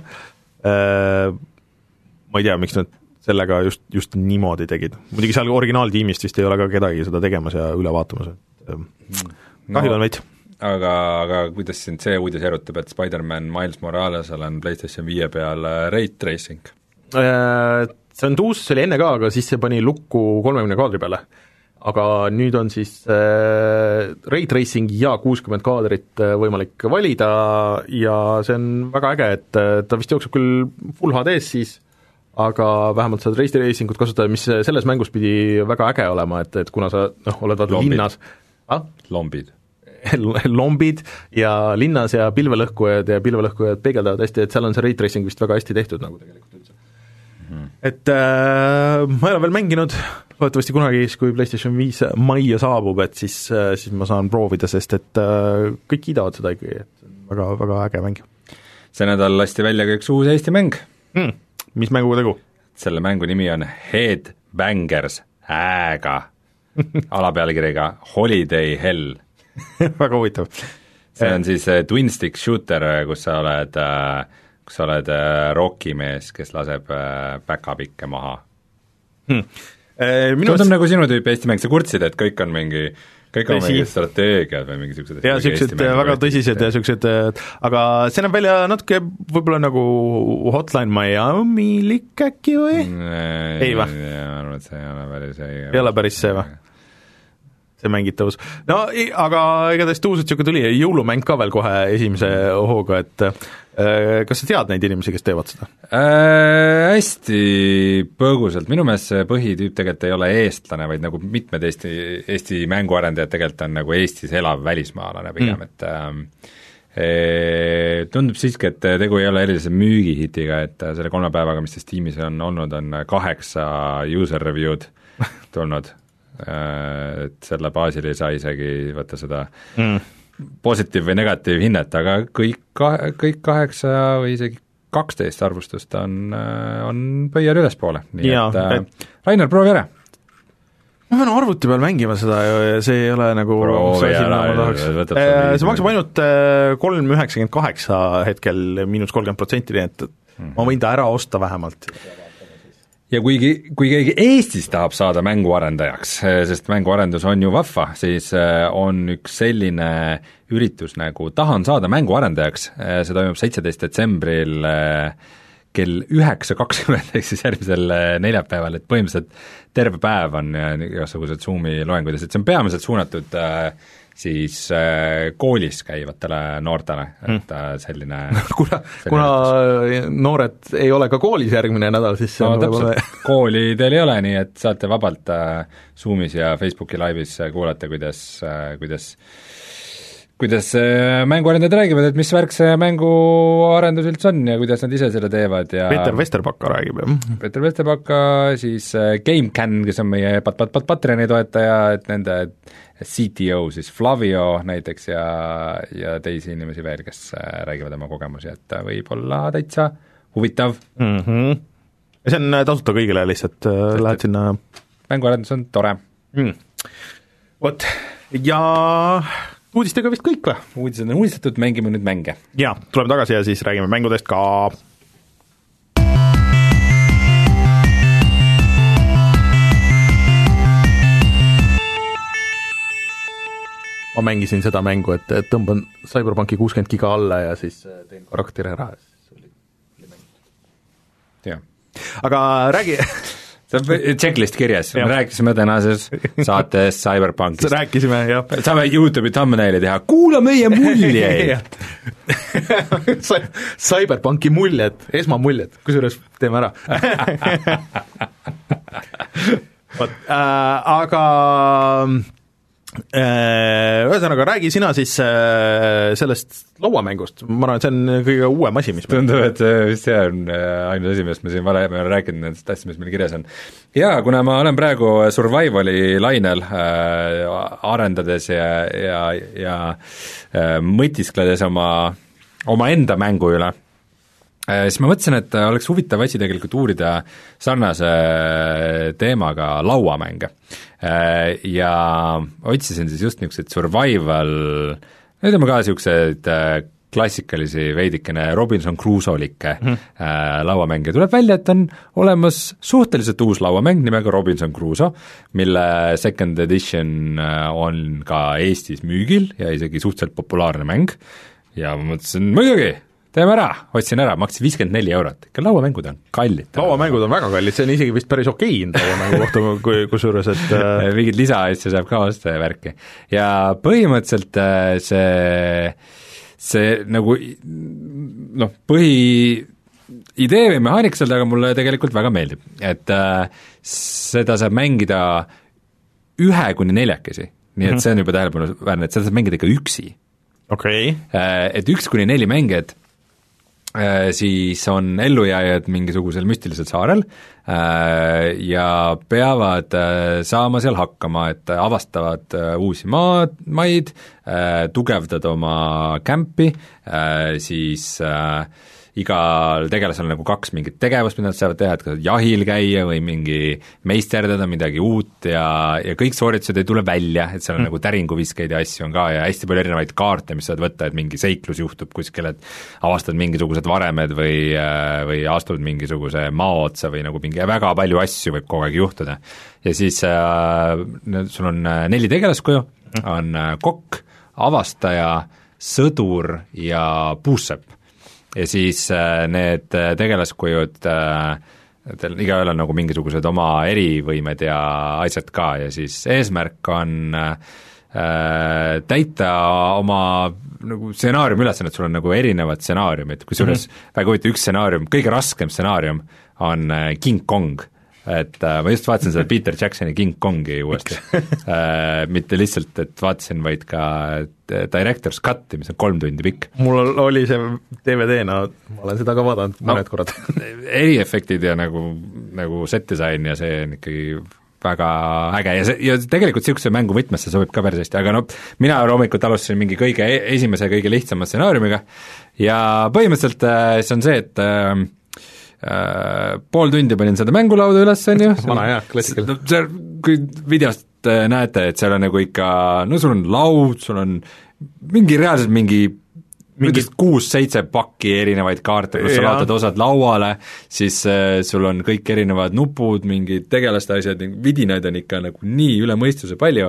ma ei tea, miks nad sellega just, just niimoodi tegid. Muidugi seal originaaltiimist vist ei ole ka kedagi seda tegemas ja üle vaatamas, et kahju no, on veits. Aga, aga kuidas siin see uudis erutab, et Spider-Man Miles Moralesel on PlayStation viie peal Ray Tracing? See on tuus, see oli enne ka, aga siis see pani lukku kolmekümne kaadri peale. Aga nüüd on siis äh, Ray Tracing ja kuuskümmend kaadrit äh, võimalik valida ja see on väga äge, et äh, ta vist jookseb küll Full H D-s siis, aga vähemalt saad Ray Tracingut kasutada, mis selles mängus pidi väga äge olema, et, et kuna sa noh, oled vaata linnas, ah? lombid. lombid ja linnas ja pilvelõhkujad ja pilvelõhkujad peegeldavad hästi, et seal on see ray tracing vist väga hästi tehtud nagu tegelikult üldse mm.. et äh, ma ei ole veel mänginud, loodetavasti kunagi, kui PlayStation viis majja saabub, et siis, siis ma saan proovida, sest et äh, kõik kiidavad seda ikkagi, et väga, väga äge mäng. See nädal lasti välja ka üks uus Eesti mäng mm.. Mis mänguga tegu? Selle mängu nimi on Headbangers Ääga alapealkirjaga Holiday Hell väga huvitav. See on siis twin stick shooter, kus sa oled, kus sa oled rockimees, kes laseb päkapikke maha hmm.. Minu tundub nagu sinu tüüpi Eesti mäng, sa kurtsid, et kõik on mingi kõik on mingi strateegiad või mingi niisugused jaa, niisugused väga tõsised ja niisugused, aga see näeb välja natuke võib-olla nagu Hotline Miami-lik äkki või? Ei või? Ma arvan, et see ei ole päris ei ei ole päris see või? See mängitavus. No aga igatahes tuused niisugune tuli, jõulumäng ka veel kohe esimese hooga, et äh, kas sa tead neid inimesi, kes teevad seda äh,? Hästi põgusalt, minu meelest see põhitüüp tegelikult ei ole eestlane, vaid nagu mitmed Eesti, Eesti mänguarendajad tegelikult on nagu Eestis elav välismaalane pigem mm., et äh, tundub siiski, et tegu ei ole erilise müügihitiga, et selle kolme päevaga, mis siis tiimis on olnud, on kaheksa user review'd tulnud, et selle baasil ei saa isegi võtta seda mm. positiiv- või negatiivhinnet, aga kõik, kõik kaheksa või isegi kaksteist arvustust on, on pöial ülespoole, nii ja, et, et Rainer, proovi ära! ma pean arvuti peal mängima seda ja see ei ole nagu proovi ära, see maksab ainult kolm üheksakümmend kaheksa hetkel miinus kolmkümmend protsenti, nii et mm. ma võin ta ära osta vähemalt. Ja kuigi, kui keegi Eestis tahab saada mänguarendajaks, sest mänguarendus on ju vahva, siis on üks selline üritus nagu Tahan saada mänguarendajaks, see toimub seitseteist detsembril kell üheksa kakskümmend, ehk siis järgmisel neljapäeval, et põhimõtteliselt terve päev on igasugused Zoomi loengud ja see on peamiselt suunatud siis koolis käivatele noortele, et selline kuna, kuna noored ei ole ka koolis järgmine nädal, siis no täpselt, kooli teil ei ole, nii et saate vabalt Zoomis ja Facebooki laivis kuulata, kuidas, kuidas kuidas mänguarendajad räägivad, et mis värk see mänguarendus üldse on ja kuidas nad ise selle teevad ja Peeter Vesterpakka räägib, jah? Peeter Vesterpakka, siis GameCAN, kes on meie pat-pat-pat-Patreoni toetaja, et nende C T O siis Flavio näiteks ja, ja teisi inimesi veel, kes räägivad oma kogemusi, et võib-olla täitsa huvitav mm-hmm. Ja see on tasuta kõigile lihtsalt, Tähtsed. Lähed sinna mänguarendus on tore mm. Vot, ja uudistega vist kõik või? Uudised on uudistatud, mängime nüüd mänge. Jaa, tuleme tagasi ja siis räägime mängudest ka. Ma mängisin seda mängu, et tõmban Cyberpunki kuuskümmend giga alla ja siis teen karakteri ära. Jah. Aga räägi checklist kirjas, me rääkisime tänases saates Cyberpunkist. Rääkisime, jah. Saame YouTube'i thumbnaili teha, kuula meie muljeid Cyberpunki muljed, esmamuljed, kusjuures teeme ära Võt, äh, aga ühesõnaga, räägi sina siis sellest lauamängust, ma arvan, et see on kõige uuem asi, mis tundub, et vist see on ainus asi, millest me siin vale, me oleme rääkinud nendest asjad, mis meil kirjas on. Jaa, kuna ma olen praegu survivali lainel äh, arendades ja, ja, ja äh, mõtiskledes oma, oma enda mängu üle, siis ma mõtlesin, et oleks huvitav asi tegelikult uurida sarnase teemaga lauamänge. Ja otsisin siis just niisugused survival, ütleme ka niisugused klassikalisi veidikene Robinson Crusoe-likke mm. lauamänge. Tuleb välja, et on olemas suhteliselt uus lauamäng nimega Robinson Crusoe, mille second edition on ka Eestis müügil ja isegi suhteliselt populaarne mäng ja ma mõtlesin, muidugi, teeme ära, otsin ära, maksin viiskümmend neli eurot, ikka lauamängud on kallid. Lauamängud on väga kallid, see on isegi vist päris okei lauamängu kohta, kui, kusjuures, et mingid lisaasja saab ka osta ja värki. Ja põhimõtteliselt see, see nagu noh, põhi idee või mehaanik seal taga mulle tegelikult väga meeldib, et äh, seda saab mängida ühe kuni neljakesi nii et see on juba tähelepanuväärne, et seda saab mängida ikka üksi. okei okay.. Et üks kuni neli mängijad, siis on ellujääjad mingisugusel müstilisel saarel ja peavad saama seal hakkama, et avastavad uusi maad, maid, tugevdad oma kämpi, siis igal tegelasel on nagu kaks mingit tegevust, mida nad saavad teha, et kas jahil käia või mingi meisterdada midagi uut ja, ja kõik sooritused ei tule välja, et seal on mm. nagu täringuviskeid ja asju on ka ja hästi palju erinevaid kaarte, mis saad võtta, et mingi seiklus juhtub kuskil, et avastad mingisugused varemed või, või astud mingisuguse maa otsa või nagu mingi, väga palju asju võib kogu aeg juhtuda. Ja siis äh, sul on neli tegelaskuju, on kokk, avastaja, sõdur ja puussepp. Ja siis need tegelaskujud, teil igaühel on nagu mingisugused oma erivõimed ja asjad ka ja siis eesmärk on äh, täita oma nagu stsenaariumi ülesannet, sul on nagu erinevad stsenaariumid, kusjuures mm -hmm. väga huvitav, üks stsenaarium, kõige raskem stsenaarium on King Kong, et äh, ma just vaatasin seda Peter Jacksoni King Kongi uuesti äh, mitte lihtsalt, et vaatasin, vaid ka Director's Cut'i, mis on kolm tundi pikk. Mul oli see D V D-na, ma olen seda ka vaadanud no, mõned korrad eriefektid ja nagu, nagu set design ja see on ikkagi väga äge ja see, ja tegelikult niisuguse mängu võtmesse sobib ka päris hästi, aga no mina loomulikult alustasin mingi kõige esimese, kõige lihtsama stsenaariumiga ja põhimõtteliselt see on see, et äh, äh, pool tundi panin seda mängulauda üles, on ju, vana hea, klassikal. See, kui videost näete, et seal on nagu ikka, no sul on laud, sul on mingi reaalselt mingi mingi kuus-seitse pakki erinevaid kaarte, pluss sa laotad osad lauale, siis äh, sul on kõik erinevad nupud, mingid tegelaste asjad, vidinaid on ikka nagu nii üle mõistuse palju.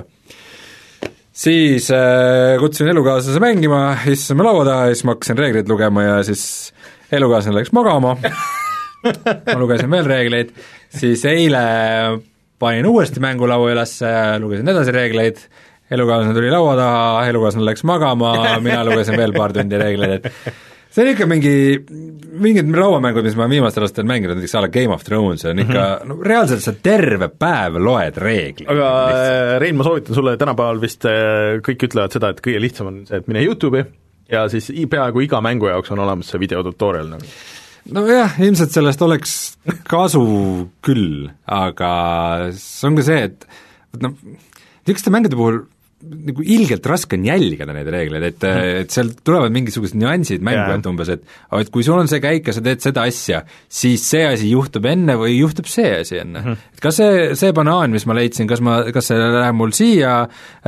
Siis äh, kutsusin elukaaslase mängima, istusime laua taha ja siis ma hakkasin reegleid lugema ja siis elukaaslane läks magama ma lugesin veel reegleid, siis eile panin uuesti mängulaua üles, lugesin edasi reegleid, elukaaslane tuli laua taha, elukaaslane läks magama, mina lugesin veel paar tundi reegleid, et see on ikka mingi, mingid lauamängud, mis ma viimastel aastatel mänginud, näiteks ala Game of Thrones, on ikka, mm -hmm. no reaalselt sa terve päev loed reegleid. aga lihtsalt. Rein, ma soovitan sulle, tänapäeval vist kõik ütlevad seda, et kõige lihtsam on see, et mine YouTube'i ja siis peaaegu iga mängu jaoks on olemas see videotutorial nagu. Nojah, ilmselt sellest oleks kasu küll, aga see on ka see, et noh, niisuguste mängude puhul nagu ilgelt raske on jälgida neid reegleid, et, et seal tulevad mingisugused nüansid mängu, et umbes, et et kui sul on see käik ja sa teed seda asja, siis see asi juhtub enne või juhtub see asi enne mm. -hmm. et kas see, see banaan, mis ma leidsin, kas ma, kas see läheb mul siia,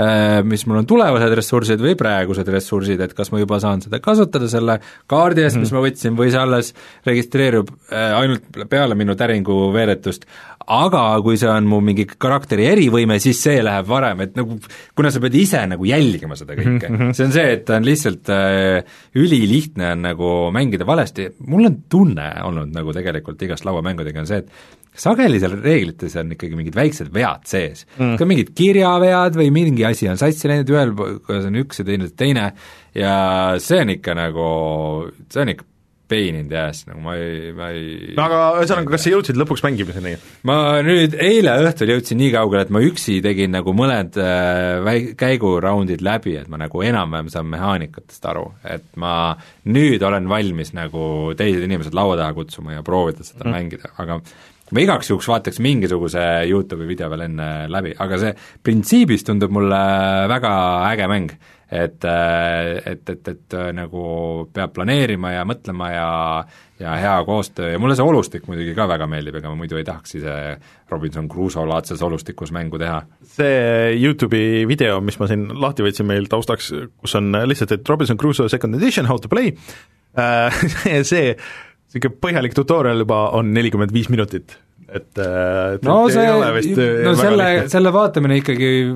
mis mul on tulevased ressursid või praegused ressursid, et kas ma juba saan seda kasutada selle kaardi eest mm, -hmm. mis ma võtsin, või see alles registreerub ainult peale minu täringu veeretust, aga kui see on mu mingi karakteri erivõime, siis see läheb varem, et nagu kuna sa pead ise nagu jälgima seda kõike mm, -hmm. see on see, et on lihtsalt äh, ülilihtne on nagu mängida valesti, mul on tunne olnud nagu tegelikult igast lauamängudega on see, et sageli seal reeglites on ikkagi mingid väiksed vead sees mm., ka mingid kirjavead või mingi asi on sassi läinud, ühel pool on üks ja teine teine ja see on ikka nagu, see on ikka peininud jääs, nagu ma ei, ma ei no aga ühesõnaga, kas sa jõudsid lõpuks mängimiseni? Ma nüüd eile õhtul jõudsin nii kaugele, et ma üksi tegin nagu mõned äh, väi-, käiguraundid läbi, et ma nagu enam-vähem saan mehaanikatest aru, et ma nüüd olen valmis nagu teised inimesed laua taha kutsuma ja proovida seda mm. mängida, aga ma igaks juhuks vaataks mingisuguse YouTube'i video veel enne läbi, aga see printsiibis tundub mulle väga äge mäng, et, et, et, et nagu peab planeerima ja mõtlema ja ja hea koostöö ja mulle see olustik muidugi ka väga meeldib, ega ma muidu ei tahaks ise Robinson Crusoe-laadses olustikus mängu teha. See YouTube'i video, mis ma siin lahti võtsin meil taustaks, kus on lihtsalt, et Robinson Crusoe second edition, how to play, see, see niisugune põhjalik tutorial juba on nelikümmend viis minutit, et, et no see, no selle, selle vaatamine ikkagi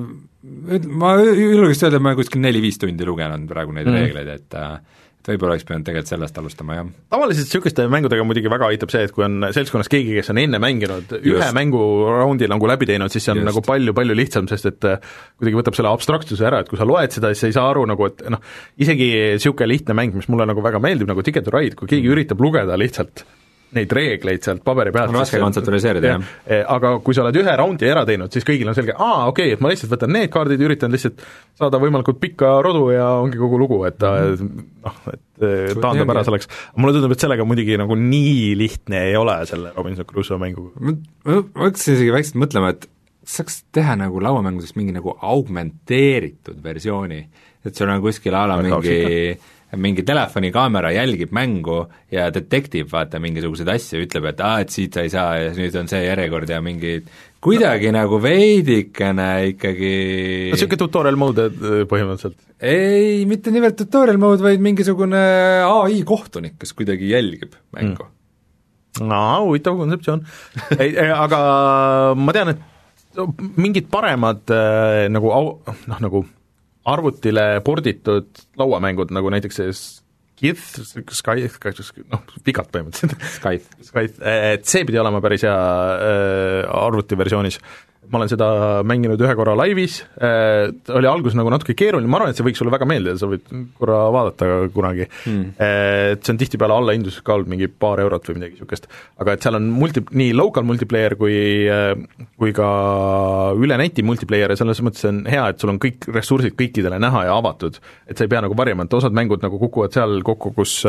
ma julgeks öelda, et ma kuskil neli-viis tundi lugenud praegu neid mm. reegleid, et et võib-olla oleks pidanud tegelikult sellest alustama, jah. Tavaliselt niisuguste mängudega muidugi väga aitab see, et kui on seltskonnas keegi, kes on enne mänginud, Just. ühe mänguraundi nagu läbi teinud, siis see on Just. nagu palju-palju lihtsam, sest et kuidagi võtab selle abstraktsuse ära, et kui sa loed seda, siis sa ei saa aru nagu, et noh, isegi niisugune lihtne mäng, mis mulle nagu väga meeldib, nagu Ticket to Ride, kui keegi mm. üritab lugeda lihtsalt neid reegleid sealt paberi pealt. on raske kontseptualiseerida, jah. Aga kui sa oled ühe raundi ära teinud, siis kõigil on selge, aa, okei okay,, et ma lihtsalt võtan need kaardid ja üritan lihtsalt saada võimalikult pikka rodu ja ongi kogu lugu, et ta mm-hmm. noh, et taandab ära selleks. Mulle tundub, et sellega muidugi nagu nii lihtne ei ole selle Robinson Crusoe mänguga. ma, ma, ma hakkasin isegi väikselt mõtlema, et saaks teha nagu lauamängudest mingi nagu augmenteeritud versiooni, et sul on kuskil a la mingi, mingi telefonikaamera jälgib mängu ja detektiiv vaata mingisuguseid asju, ütleb, et aa, et siit sa ei saa ja nüüd on see järjekord ja mingi kuidagi no. nagu veidikene ikkagi no niisugune tutorial mode põhimõtteliselt? Ei, mitte niivõrd tutorial mode, vaid mingisugune A I kohtunik, kes kuidagi jälgib mängu mm.. no huvitav kontseptsioon ei, aga ma tean, et mingid paremad äh, nagu au, noh, nagu arvutile porditud lauamängud, nagu näiteks see Skith, Skyth, noh, pikalt põhimõtteliselt Skyth, Skyth, et see pidi olema päris hea äh, arvutiversioonis. Ma olen seda mänginud ühe korra laivis, äh, oli alguses nagu natuke keeruline, ma arvan, et see võiks sulle väga meeldida, sa võid korra vaadata kunagi mm., et see on tihtipeale alla hindluseks ka olnud mingi paar eurot või midagi niisugust, aga et seal on multi, nii local multiplayer kui, kui ka üle neti multiplayer ja selles mõttes on hea, et sul on kõik ressursid kõikidele näha ja avatud, et sa ei pea nagu varjama, et osad mängud nagu kukuvad seal kokku, kus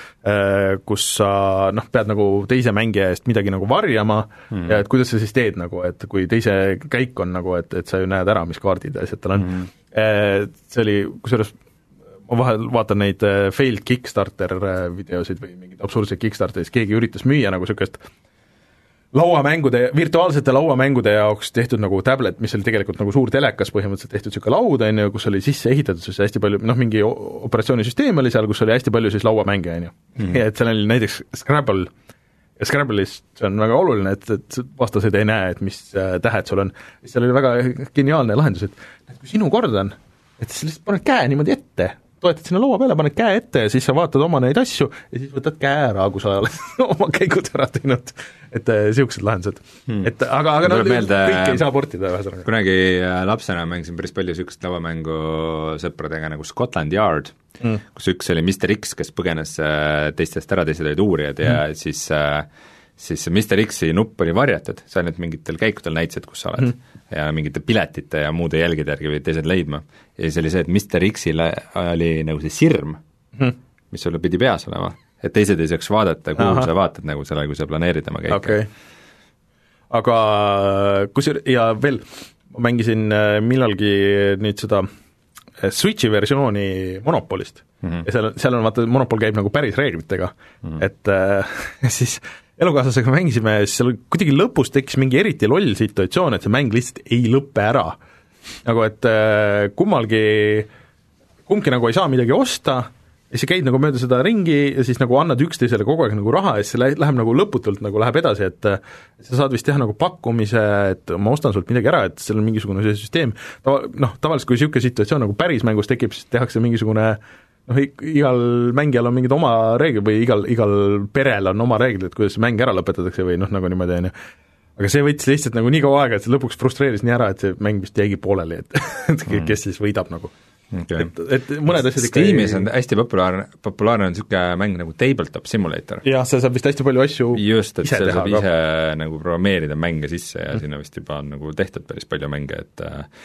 kus sa noh, pead nagu teise mängija eest midagi nagu varjama mm. ja et kuidas sa siis teed nagu, et kui teise käik on nagu, et, et sa ju näed ära, mis kaardid ja asjad tal on mm.. See oli, kusjuures ma vahel vaatan neid failed Kickstarter videosid või mingeid absurdseid Kickstarteris, keegi üritas müüa nagu niisugust lauamängude, virtuaalsete lauamängude jaoks tehtud nagu tablet, mis oli tegelikult nagu suur telekas põhimõtteliselt tehtud niisugune laud, on ju, kus oli sisse ehitatud siis hästi palju, noh, mingi operatsioonisüsteem oli seal, kus oli hästi palju siis lauamänge, on ju mm.. ja et seal oli näiteks Scrabble, ja Scrabble'is see on väga oluline, et, et vastased ei näe, et mis tähed sul on. Seal oli väga geniaalne lahendus, et, et kui sinu kord on, et siis lihtsalt paned käe niimoodi ette, toetad sinna laua peale, paned käe ette ja siis sa vaatad oma neid asju ja siis võtad käe ära, kui sa oled oma käigud ära teinud. Et niisugused lahendused hmm.. et aga, aga no, meelde, kõik ei saa portida ühesõnaga. Kunagi lapsena mängisin päris palju niisugust lauamängu sõpradega nagu Scotland Yard mm., kus üks oli mister X, kes põgenes teistest ära, teised olid uurijad ja mm. siis siis mister X-i nupp oli varjatud, sa ainult mingitel käikudel näitasid, kus sa oled mm. ja mingite piletite ja muude jälgide järgi võid teised leidma. Ja siis oli see, et mister X-il oli nagu see sirm mm., mis sulle pidi peas olema, et teised ei saaks vaadata, kuhu Aha. sa vaatad nagu selle, kui sa planeerid oma käike okay.. Aga kus ja veel, ma mängisin millalgi nüüd seda Switchi versiooni Monopolist mm-hmm. ja seal, seal on vaata, Monopol käib nagu päris reeglitega mm-hmm. et äh, siis elukaaslasega mängisime, siis seal kuidagi lõpus tekkis mingi eriti loll situatsioon, et see mäng lihtsalt ei lõppe ära. Nagu et äh, kummalgi, kumbki nagu ei saa midagi osta ja siis käid nagu mööda seda ringi ja siis nagu annad üksteisele kogu aeg nagu raha ja siis see läheb nagu lõputult nagu läheb edasi, et sa saad vist teha nagu pakkumise, et ma ostan sult midagi ära, et seal on mingisugune see süsteem, tava, noh, tavaliselt kui niisugune situatsioon nagu päris mängus tekib, siis tehakse mingisugune noh, igal mängijal on mingid oma reeglid või igal, igal perel on oma reeglid, kuidas see mäng ära lõpetatakse või noh, nagu niimoodi on ju. Aga see võttis lihtsalt nagu nii kaua aega, et see lõpuks frustreeris nii ära, et see mäng vist jäigi pooleli, et, et mm. kes siis võidab nagu. Okay. Et, et mõned asjad ikka Steamis ei... on hästi populaarne, populaarne on niisugune mäng nagu Tabletop Simulator. jah, see saab vist hästi palju asju just, et seal saab ise nagu programmeerida mänge sisse ja mm. sinna vist juba on nagu tehtud päris palju mänge, et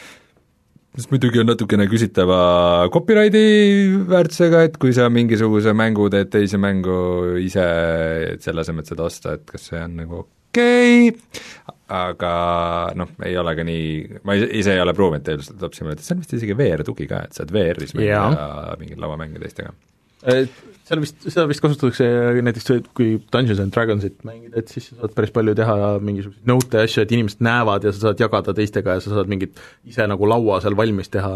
mis muidugi on natukene küsitava copyrighti väärtusega, et kui sa mingisuguse mängu teed teise mängu ise, et selle asemel seda osta, et kas see on nagu okei okay., aga noh, ei ole ka nii, ma ise ei ole proovinud Tabletop Simulator, see on vist isegi V R-tugi ka, et saad V R-is mängida mingid lauamänge teistega. Seal vist, seda vist kasutatakse näiteks, kui Dungeons and Dragonsit mängida, et siis sa saad päris palju teha mingisuguseid nõute ja asju, et inimesed näevad ja sa saad jagada teistega ja sa saad mingit ise nagu laua seal valmis teha,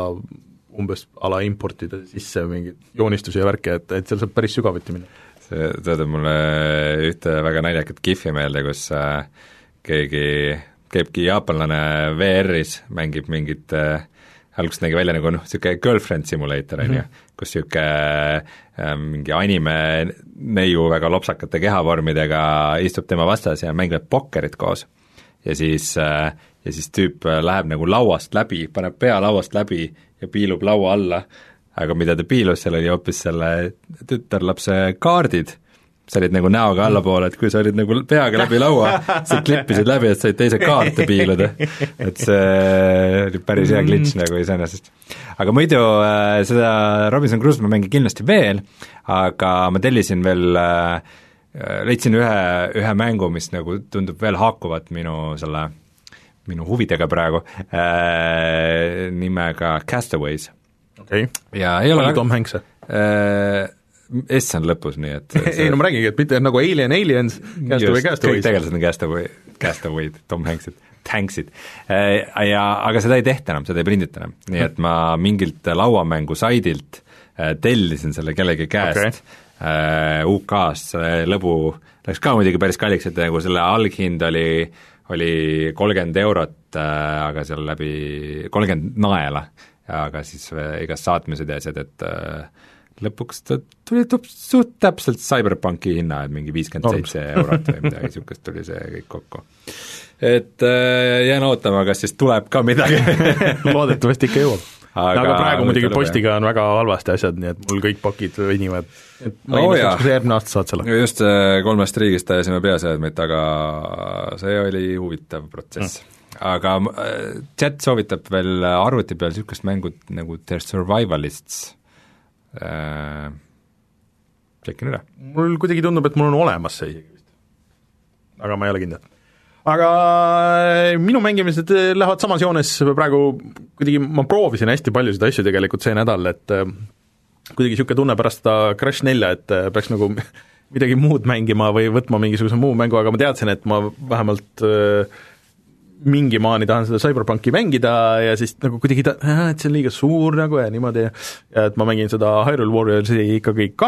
umbes ala importida sisse mingeid joonistusi ja värke, et, et seal saab päris sügavuti minna. See tõdeb mulle ühte väga naljakat gif'i meelde, kus äh, keegi käibki jaapanlane V R-is, mängib mingit äh, alguses nägi välja nagu noh, niisugune girlfriend simulator on ju mm -hmm., kus niisugune äh, mingi anime neiu väga lopsakate kehavormidega istub tema vastas ja mängivad pokkerit koos. Ja siis, äh, ja siis tüüp läheb nagu lauast läbi, paneb pea lauast läbi ja piilub laua alla, aga mida ta piilus, seal oli hoopis selle tütarlapse kaardid sa olid nagu näoga allapoole, et kui sa olid nagu peaga läbi laua, sa klippisid läbi, et said teise kaarte piiluda. Et see oli päris hea glitch nagu iseenesest. Aga muidu äh, seda Robinson Crusoe ma mängin kindlasti veel, aga ma tellisin veel äh, leidsin ühe, ühe mängu, mis nagu tundub veel haakuvat minu selle, minu huvidega praegu, äh, nimega Castaways. Okei, ja ei ole palju Tom Hanks? Äh, S on lõpus, nii et see... ei no ma räägingi, et mitte nagu Alien, Aliens, Castaway, Castaways. Kõik tegelased on Castaway, Castaway'd, Tom Hanksid, Tanksid. Ja, aga seda ei tehta enam, seda ei prindita enam, nii et ma mingilt lauamängu saidilt tellisin selle kellegi käest okay. U K-st, see lõbu läks ka muidugi päris kalliks, et nagu selle alghind oli, oli kolmkümmend eurot, aga seal läbi kolmkümmend naela, aga siis igast saatmised ja asjad, et lõpuks ta tuli suht täpselt Cyberpunki hinna, et mingi viiskümmend seitse eurot või midagi niisugust tuli see kõik kokku. Et äh, jään ootama, kas siis tuleb ka midagi loodetavasti ikka jõuab. Aga, aga praegu muidugi postiga on väga halvasti asjad, nii et mul kõik pakid venivad. Et ma ei mõtleks, kui see järgmine aasta saad selle. Just kolmest riigist ajasime peaseadmeid, aga see oli huvitav protsess. Mm. Aga chat soovitab veel arvuti peal niisugust mängu nagu The Survivalists. Äh, tšekin üle. Mul kuidagi tundub, et mul on olemas see isegi vist. Aga ma ei ole kindel. Aga minu mängimised lähevad samas joones praegu, kuidagi ma proovisin hästi palju seda asju tegelikult see nädal, et kuidagi niisugune tunne pärast seda Crash nelja, et peaks nagu midagi muud mängima või võtma mingisuguse muu mängu, aga ma teadsin, et ma vähemalt mingi maani tahan seda Cyberpunki mängida ja siis nagu kuidagi ta, et see on liiga suur nagu ja niimoodi, ja et ma mängin seda Hyrule Warriorsi ikkagi ka,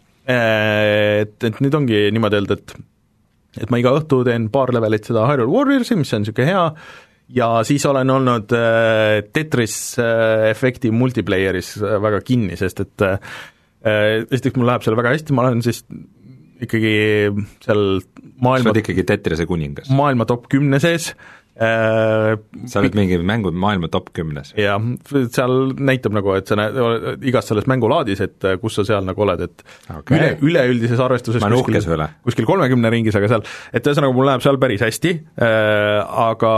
et, et nüüd ongi niimoodi öelda, et et ma iga õhtu teen paar levelit seda Hyrule Warriorsi, mis on niisugune hea, ja siis olen olnud äh, Tetris äh, efekti multiplayeris äh, väga kinni, sest et äh, esiteks mul läheb seal väga hästi, ma olen siis ikkagi seal maailma... sa oled ikkagi Tetrise kuningas? Maailma top kümne sees. Äh, sa oled mingi mängu maailma top kümnes? Jah, seal näitab nagu, et sa näed igas selles mängulaadis, et kus sa seal nagu oled, et okay. üle, üleüldises arvestuses ma kuskil, kuskil kolmekümne ringis, aga seal, et ühesõnaga mul läheb seal päris hästi, äh, aga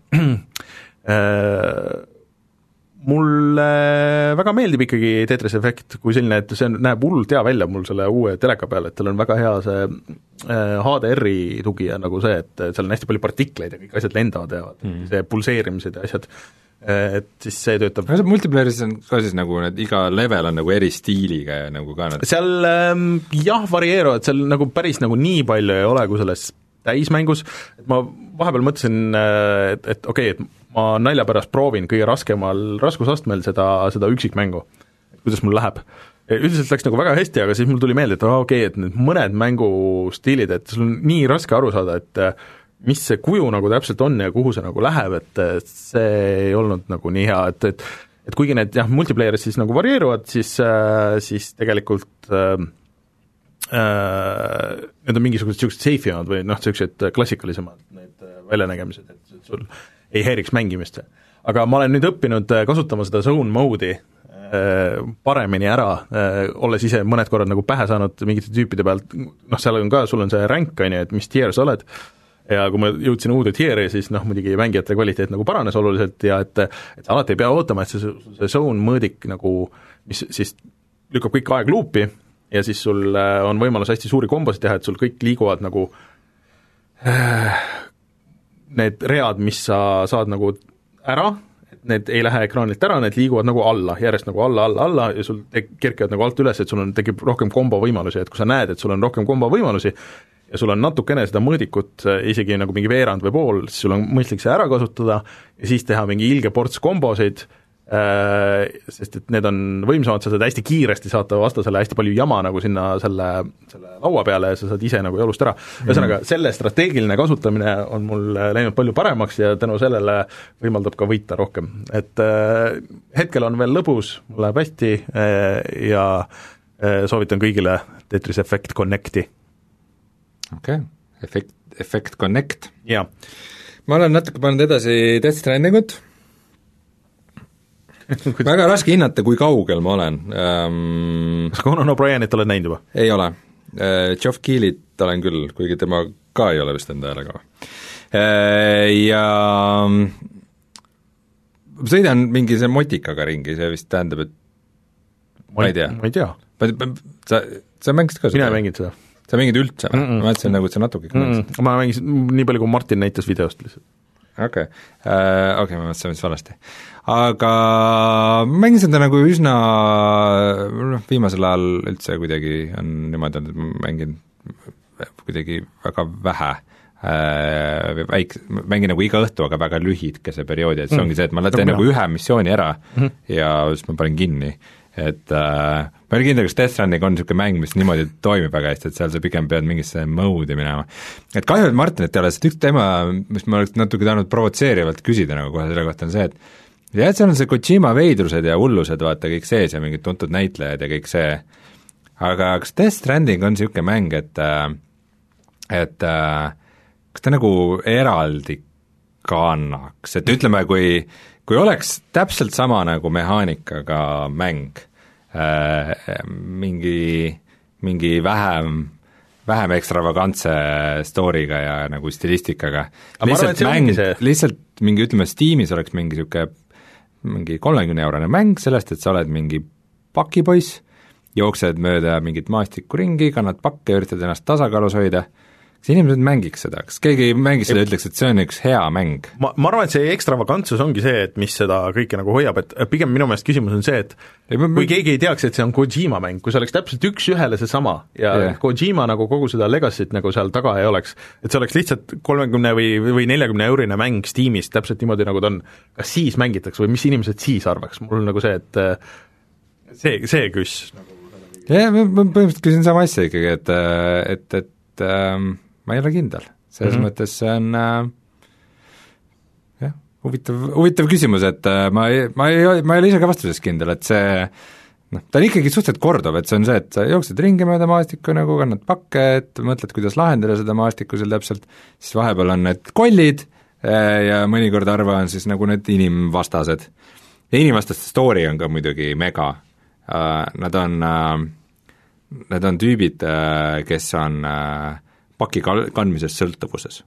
äh, mulle väga meeldib ikkagi Tetris Effect kui selline, et see näeb hullult hea välja mul selle uue teleka peal, et tal on väga hea see H D R-i tugi ja nagu see, et seal on hästi palju partikleid ja kõik asjad lendavad ja mm. see pulseerimised ja asjad, et siis see töötab. aga see multiplayeris on ka siis nagu need, iga level on nagu eri stiiliga ja nagu ka need seal jah, varieeruvad, seal nagu päris nagu nii palju ei ole kui selles täismängus, et ma vahepeal mõtlesin, et, et okei okay,, et ma nalja pärast proovin kõige raskemal raskusastmel seda, seda üksikmängu, kuidas mul läheb. Üldiselt läks nagu väga hästi, aga siis mul tuli meelde, et okei okay,, et need mõned mängustiilid, et sul on nii raske aru saada, et mis see kuju nagu täpselt on ja kuhu see nagu läheb, et see ei olnud nagu nii hea, et, et et kuigi need jah, multiplayeris siis nagu varieeruvad, siis, siis tegelikult äh, äh, need on mingisugused niisugused seifivad või noh, niisugused klassikalisemad need väljanägemised, et sul ei häiriks mängimist. aga ma olen nüüd õppinud kasutama seda zone mode'i paremini ära, olles ise mõned korrad nagu pähe saanud mingite tüüpide pealt, noh, seal on ka, sul on see rank, on ju, et mis tier sa oled, ja kui ma jõudsin uude tier'i, siis noh, muidugi mängijate kvaliteet nagu paranes oluliselt ja et, et alati ei pea ootama, et see, see zone mõõdik nagu, mis siis lükkab kõik aeg luupi ja siis sul on võimalus hästi suuri kombosid teha, et sul kõik liiguvad nagu äh, need read, mis sa saad nagu ära, et need ei lähe ekraanilt ära, need liiguvad nagu alla, järjest nagu alla, alla, alla ja sul te-, kerkivad nagu alt üles, et sul on, tekib rohkem kombo võimalusi, et kui sa näed, et sul on rohkem kombo võimalusi ja sul on natukene seda mõõdikut, isegi nagu mingi veerand või pool, siis sul on mõistlik see ära kasutada ja siis teha mingi ilge ports kombosid, sest et need on võimsamad, sa saad hästi kiiresti saata vastasele hästi palju jama nagu sinna selle, selle laua peale ja sa saad ise nagu jalust ära. Ühesõnaga, selle strateegiline kasutamine on mul läinud palju paremaks ja tänu sellele võimaldab ka võita rohkem. Et äh, hetkel on veel lõbus, mul läheb hästi äh, ja äh, soovitan kõigile Tetris Effect Connecti. Okei, okay. Effect, Effect Connect. Jaa. Ma olen natuke pannud edasi Death Strandingut. väga raske hinnata, kui kaugel ma olen um,. kas Conan O'Brienit oled näinud juba? Ei ole. Geoff Keighley't olen küll, kuigi tema ka ei ole vist enda häälega. Ja sõidan mingi see motikaga ringi, see vist tähendab, et ma ei tea. Ma ei tea. Sa, sa mängisid ka seda? Mina mängid seda. Sa mängid üldse või? Ma mõtlesin nagu, et sa natuke mm -mm. Ma mängisin nii palju, kui Martin näitas videost lihtsalt. Okei okay. uh,, okei okay, ma mõtlesin vist valesti. Aga mängin seda nagu üsna, noh, viimasel ajal üldse kuidagi on niimoodi, et ma mängin kuidagi väga vähe uh, väik-, mängin nagu iga õhtu, aga väga lühidkese perioodi, et see ongi see, et ma teen nagu ühe missiooni ära mm -hmm. ja siis ma panen kinni. Et äh, ma ei ole kindel, kas Death Stranding on niisugune mäng, mis niimoodi toimib väga hästi, et seal sa pigem pead mingisse mode'i minema. Et kahju, et Martinit ei ole, sest üks teema, mis ma oleks natuke tahtnud provotseerivalt küsida nagu kohe selle kohta, on see, et jah, seal on see Kojima veidrused ja hullused, vaata, kõik sees ja mingid tuntud näitlejad ja kõik see, aga kas Death Stranding on niisugune mäng, et et kas ta nagu eraldi kannaks, et ütleme, kui kui oleks täpselt sama nagu mehaanikaga mäng, äh, mingi, mingi vähem, vähem ekstravagantse story'ga ja nagu stilistikaga, lihtsalt mäng, lihtsalt mingi, ütleme, Steamis oleks mingi niisugune mingi kolmekümne eurone mäng sellest, et sa oled mingi pakipoiss, jooksed mööda mingit maastikku ringi, kannad pakke ja üritad ennast tasakaalus hoida. Kas inimesed mängiks seda, kas keegi mängiks seda ja ütleks, et see on üks hea mäng? Ma, ma arvan, et see ekstravagantsus ongi see, et mis seda kõike nagu hoiab, et pigem minu meelest küsimus on see, et ei, ma, kui keegi ei teaks, et see on Kojima mäng, kui see oleks täpselt üks ühele see sama ja yeah. Kojima nagu kogu seda legacy't nagu seal taga ei oleks, et see oleks lihtsalt kolmekümne või, või neljakümne eurine mäng Steamis, täpselt niimoodi nagu ta on, kas siis mängitakse või mis inimesed siis arvaks, mul on nagu see, et see, see küss. jah, ma põhimõtteliselt küsin sama asja ikkagi, et, et, et ähm, ma ei ole kindel, selles mm -hmm. mõttes see on äh, jah, huvitav, huvitav küsimus, et äh, ma ei, ma ei, ma ei ole ise ka vastuses kindel, et see noh, ta on ikkagi suhteliselt korduv, et see on see, et sa jooksed ringi mööda maastikku nagu, kannad pakke, et mõtled, kuidas lahendada seda maastikku seal täpselt, siis vahepeal on need kollid äh, ja mõnikord harva on siis nagu need inimvastased. Ja inimvastaste story on ka muidugi mega äh,, nad on äh, nad on tüübid äh,, kes on äh, paki kal-, kandmises sõltuvuses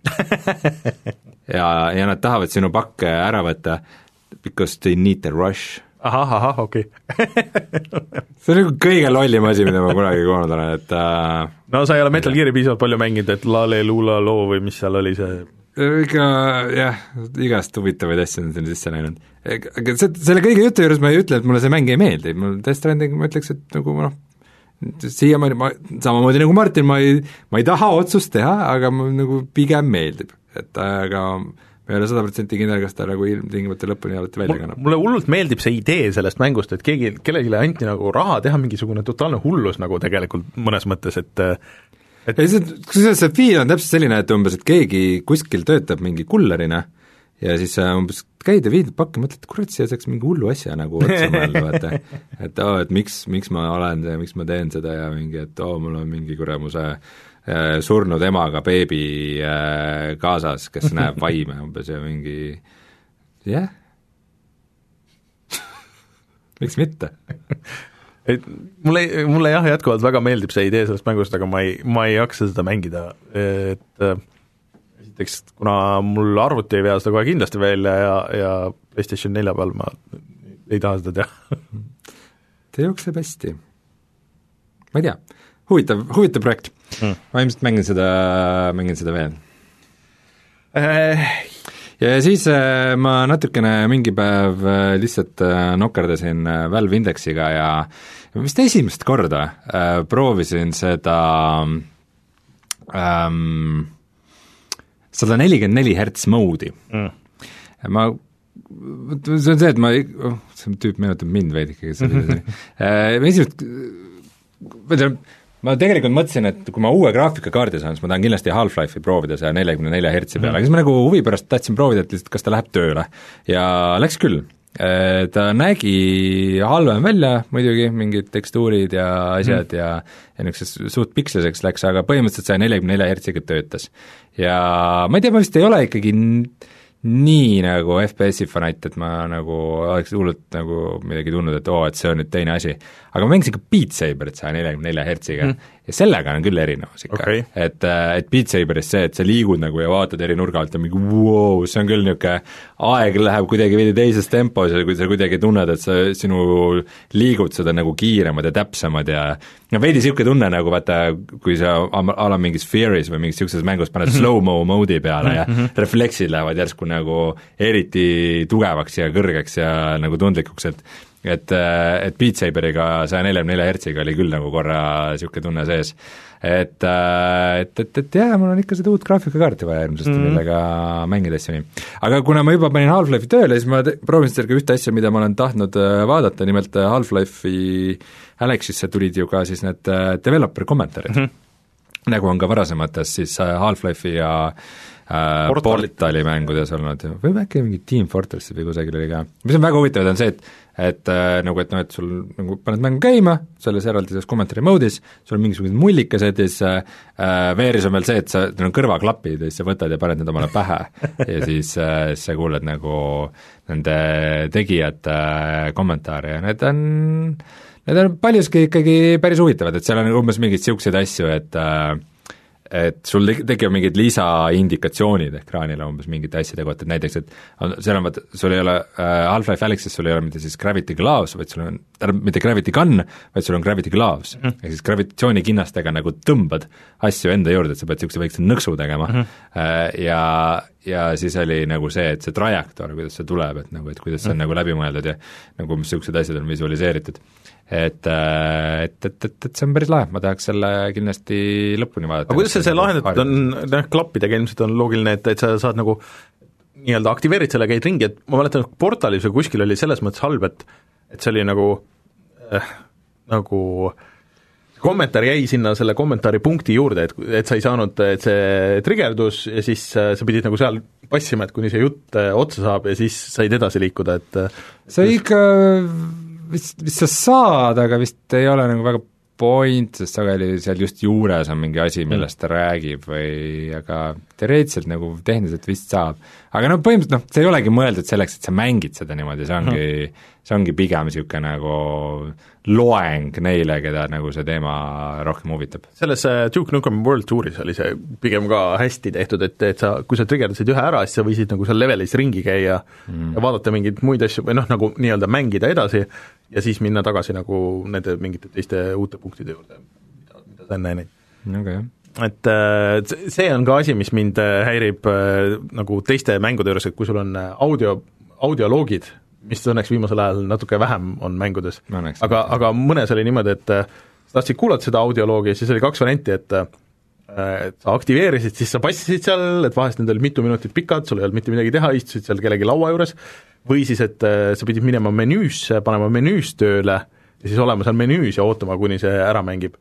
ja, ja nad tahavad sinu pakke ära võtta because they need the rush. ahah, ahah, okei okay. see on nagu kõige lollim asi, mida ma kunagi kuulnud olen, et uh, no sa ei ole Metal Gear'i piisavalt palju mänginud, et Lale Lula loo või mis seal oli see ikka jah, igast huvitavaid asju on sinna sisse läinud. Aga see, selle kõige jutu juures ma ei ütle, et mulle see mäng ei meeldi, mul Death Stranding, ma ütleks, et nagu noh, siiamaani ma, samamoodi nagu Martin, ma ei, ma ei taha otsust teha, aga mul nagu pigem meeldib, et aga ma ei ole sada protsenti kindel, kas ta nagu ilmtingimata lõpuni alati välja kannab. Mulle hullult meeldib see idee sellest mängust, et keegi, kellelegi anti nagu raha teha mingisugune totaalne hullus nagu tegelikult mõnes mõttes, et et ja see, kusjuures see fiil on täpselt selline, et umbes, et keegi kuskil töötab mingi kullerina ja siis umbes käid ja viid pakki, mõtled, et kurat, siia saaks mingi hullu asja nagu otsa mõelda, vaata. Et oo, et miks, miks ma olen see, miks ma teen seda ja mingi, et oo, mul on mingi kuramuse äh, surnud emaga beebi äh, kaasas, kes näeb vaime umbes ja mingi jah yeah. miks mitte? et mulle, mulle jah, jätkuvalt väga meeldib see idee sellest mängust, aga ma ei, ma ei jaksa seda mängida, et esiteks, kuna mul arvuti ei vea seda kohe kindlasti välja ja, ja PlayStation nelja peal ma ei taha seda teha ta jookseb hästi. Ma ei tea, huvitav, huvitav projekt mm.. ma ilmselt mängin seda, mängin seda veel äh. ja siis äh, ma natukene mingi päev äh, lihtsalt äh, nokerdasin äh, Valve Indexiga ja vist esimest korda äh, proovisin seda ähm, sada nelikümmend neli hertz mode'i mm.. ma, see on see, et ma, oh, see tüüp meenutab mind veidike, kes oli ma esimest, ma tean, ma tegelikult mõtlesin, et kui ma uue graafikakaardi saan, siis ma tahan kindlasti Half-Life'i proovida seal neljakümne nelja hertsi peale, aga siis ma nagu huvi pärast tahtsin proovida, et lihtsalt kas ta läheb tööle. Ja läks küll. Ta nägi halvem välja muidugi, mingid tekstuurid ja asjad mm. ja, ja niisuguseks suht piksliseks läks, aga põhimõtteliselt see neljakümne nelja hertsiga töötas. Ja ma ei tea, ma vist ei ole ikkagi nii nagu F P S-i fanatt, et ma nagu oleks hullult nagu midagi tundnud, et oo, et see on nüüd teine asi. Aga ma mängisin ka Beat Saberit saja neljakümne nelja hertsiga mm. ja sellega on küll erinevus ikka okay., et, et Beat Saberis see, et sa liigud nagu ja vaatad eri nurga alt ja mingi wow, see on küll niisugune, aeg läheb kuidagi veidi teises tempos ja kui sa kuidagi tunned, et sa, sinu liigud seda nagu kiiremad ja täpsemad ja no veidi niisugune tunne nagu vaata, kui sa ala mingis Fearis või mingis niisuguses mängus paned mm-hmm. slow-mo mode'i peale ja mm-hmm. refleksid lähevad järsku nagu eriti tugevaks ja kõrgeks ja nagu tundlikuks, et et, et Beat Saberiga saja neljakümne nelja hertsiga oli küll nagu korra niisugune tunne sees. Et, et, et, et jah, mul on ikka seda uut graafikakaarti vaja ilmselt mm., millega mängida asju nii. Aga kuna ma juba panin Half-Life'i tööle, siis ma te- proovisin sellega ühte asja, mida ma olen tahtnud vaadata, nimelt Half-Life'i Alexisse tulid ju ka siis need developer kommentaarid mm., nagu on ka varasemates siis Half-Life'i ja äh, Portali mängudes olnud, või äkki mingi Team Fortressi või kusagil oli ka. Mis on väga huvitav, on see, et et äh, nagu, et noh, et sul nagu paned mängu käima, selles eraldi selles kommentaari moodis, sul on mingisugused mullikesed ja siis äh, veeris on veel see, et sa, teil on kõrvaklapid ja siis sa võtad ja paned need omale pähe ja siis äh, sa kuuled nagu nende tegijate äh, kommentaare ja need on, need on paljuski ikkagi päris huvitavad, et seal on umbes mingeid niisuguseid asju, et äh, et sul tekivad mingid lisaindikatsioonid ekraanile umbes mingite asjade kohta, et näiteks, et seal on, vaata, sul ei ole äh, Half-Life Alyxis sul ei ole mitte siis Gravity Gloves, vaid sul on, mitte Gravity Gun, vaid sul on Gravity Gloves mm. -hmm. ehk siis gravitatsioonikinnastega nagu tõmbad asju enda juurde, et sa pead niisuguse väikse nõksu tegema mm. -hmm. äh, ja ja siis oli nagu see, et see trajektoor, kuidas see tuleb, et nagu, et kuidas see on mm. nagu läbi mõeldud ja nagu mis niisugused asjad on visualiseeritud. Et, et, et, et, et see on päris lahe, ma tahaks selle kindlasti lõpuni vaadata. aga kuidas see, see lahendatud on, noh, klappidega ilmselt on loogiline, et, et sa saad nagu nii-öelda aktiveerid selle, käid ringi, et ma mäletan, Portalis või kuskil oli selles mõttes halb, et et see oli nagu äh, nagu kommentaar jäi sinna selle kommentaari punkti juurde, et, et sa ei saanud, et see trigerdus ja siis äh, sa pidid nagu seal passima, et kuni see jutt äh, otsa saab ja siis said edasi liikuda, et äh, see ikka vist, vist sa saad, aga vist ei ole nagu väga point, sest sageli seal just juures on mingi asi, millest ta räägib või aga teoreetiliselt nagu tehniliselt vist saab. Aga no põhimõtteliselt noh, see ei olegi mõeldud selleks, et sa mängid seda niimoodi, see ongi, see ongi pigem niisugune nagu loeng neile, keda nagu see teema rohkem huvitab. Selles Duke Nukem World Touris oli see pigem ka hästi tehtud, et, et sa, kui sa triggerdasid ühe ära, siis sa võisid nagu seal levelis ringi käia mm. ja vaadata mingeid muid asju või noh, nagu nii-öelda mängida edasi ja siis minna tagasi nagu nende mingite teiste uute punktide juurde, mida, mida sa enne näinud. Okay. Et see on ka asi, mis mind häirib nagu teiste mängude juures, et kui sul on audio, audioloogid, mis õnneks viimasel ajal natuke vähem on mängudes, aga, aga mõnes oli niimoodi, et sa tahtsid kuulata seda audioloogi ja siis oli kaks varianti, et et sa aktiveerisid, siis sa passisid seal, et vahest need olid mitu minutit pikad, sul ei olnud mitte midagi teha, istusid seal kellegi laua juures, või siis, et sa pidid minema menüüsse, panema menüüs tööle ja siis olema seal menüüs ja ootama, kuni see ära mängib,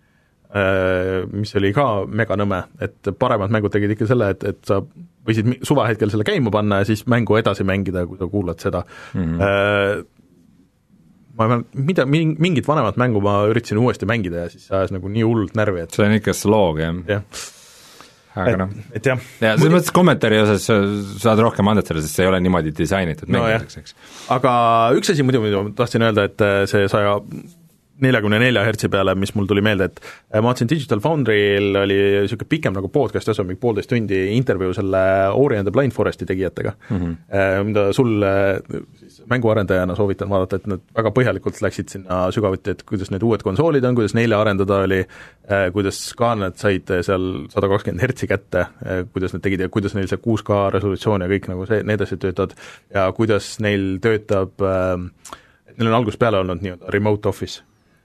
mis oli ka mega nõme, et paremad mängud tegid ikka selle, et, et sa võisid suvahetkel selle käima panna ja siis mängu edasi mängida, kui sa kuulad seda mm-hmm. ma ei mäleta, mida, mingit vanemat mängu ma üritasin uuesti mängida ja siis ajas nagu nii hullult närvi, et see on ikka sloog, jah ja. aga noh, et jah. ja selles mõttes kommentaari osas saad rohkem anded selle, sest see ei ole niimoodi disainitud no mängideks, eks. Aga üks asi muidu, mida ma tahtsin öelda, et see saja neljakümne nelja hertsi peale, mis mul tuli meelde, et ma vaatasin Digital Foundry'l oli niisugune pikem nagu podcast, osa mingi poolteist tundi intervjuu selle Ori and the Blind Foresti tegijatega mm-hmm., mida sul siis mänguarendajana soovitan vaadata, et nad väga põhjalikult läksid sinna sügavuti, et kuidas need uued konsoolid on, kuidas neile arendada oli, kuidas ka nad said seal sada kakskümmend hertsi kätte, kuidas nad tegid ja kuidas neil see kuus K resolutsioon ja kõik nagu see, need asjad töötavad ja kuidas neil töötab, et neil on algusest peale olnud nii-öelda remote office,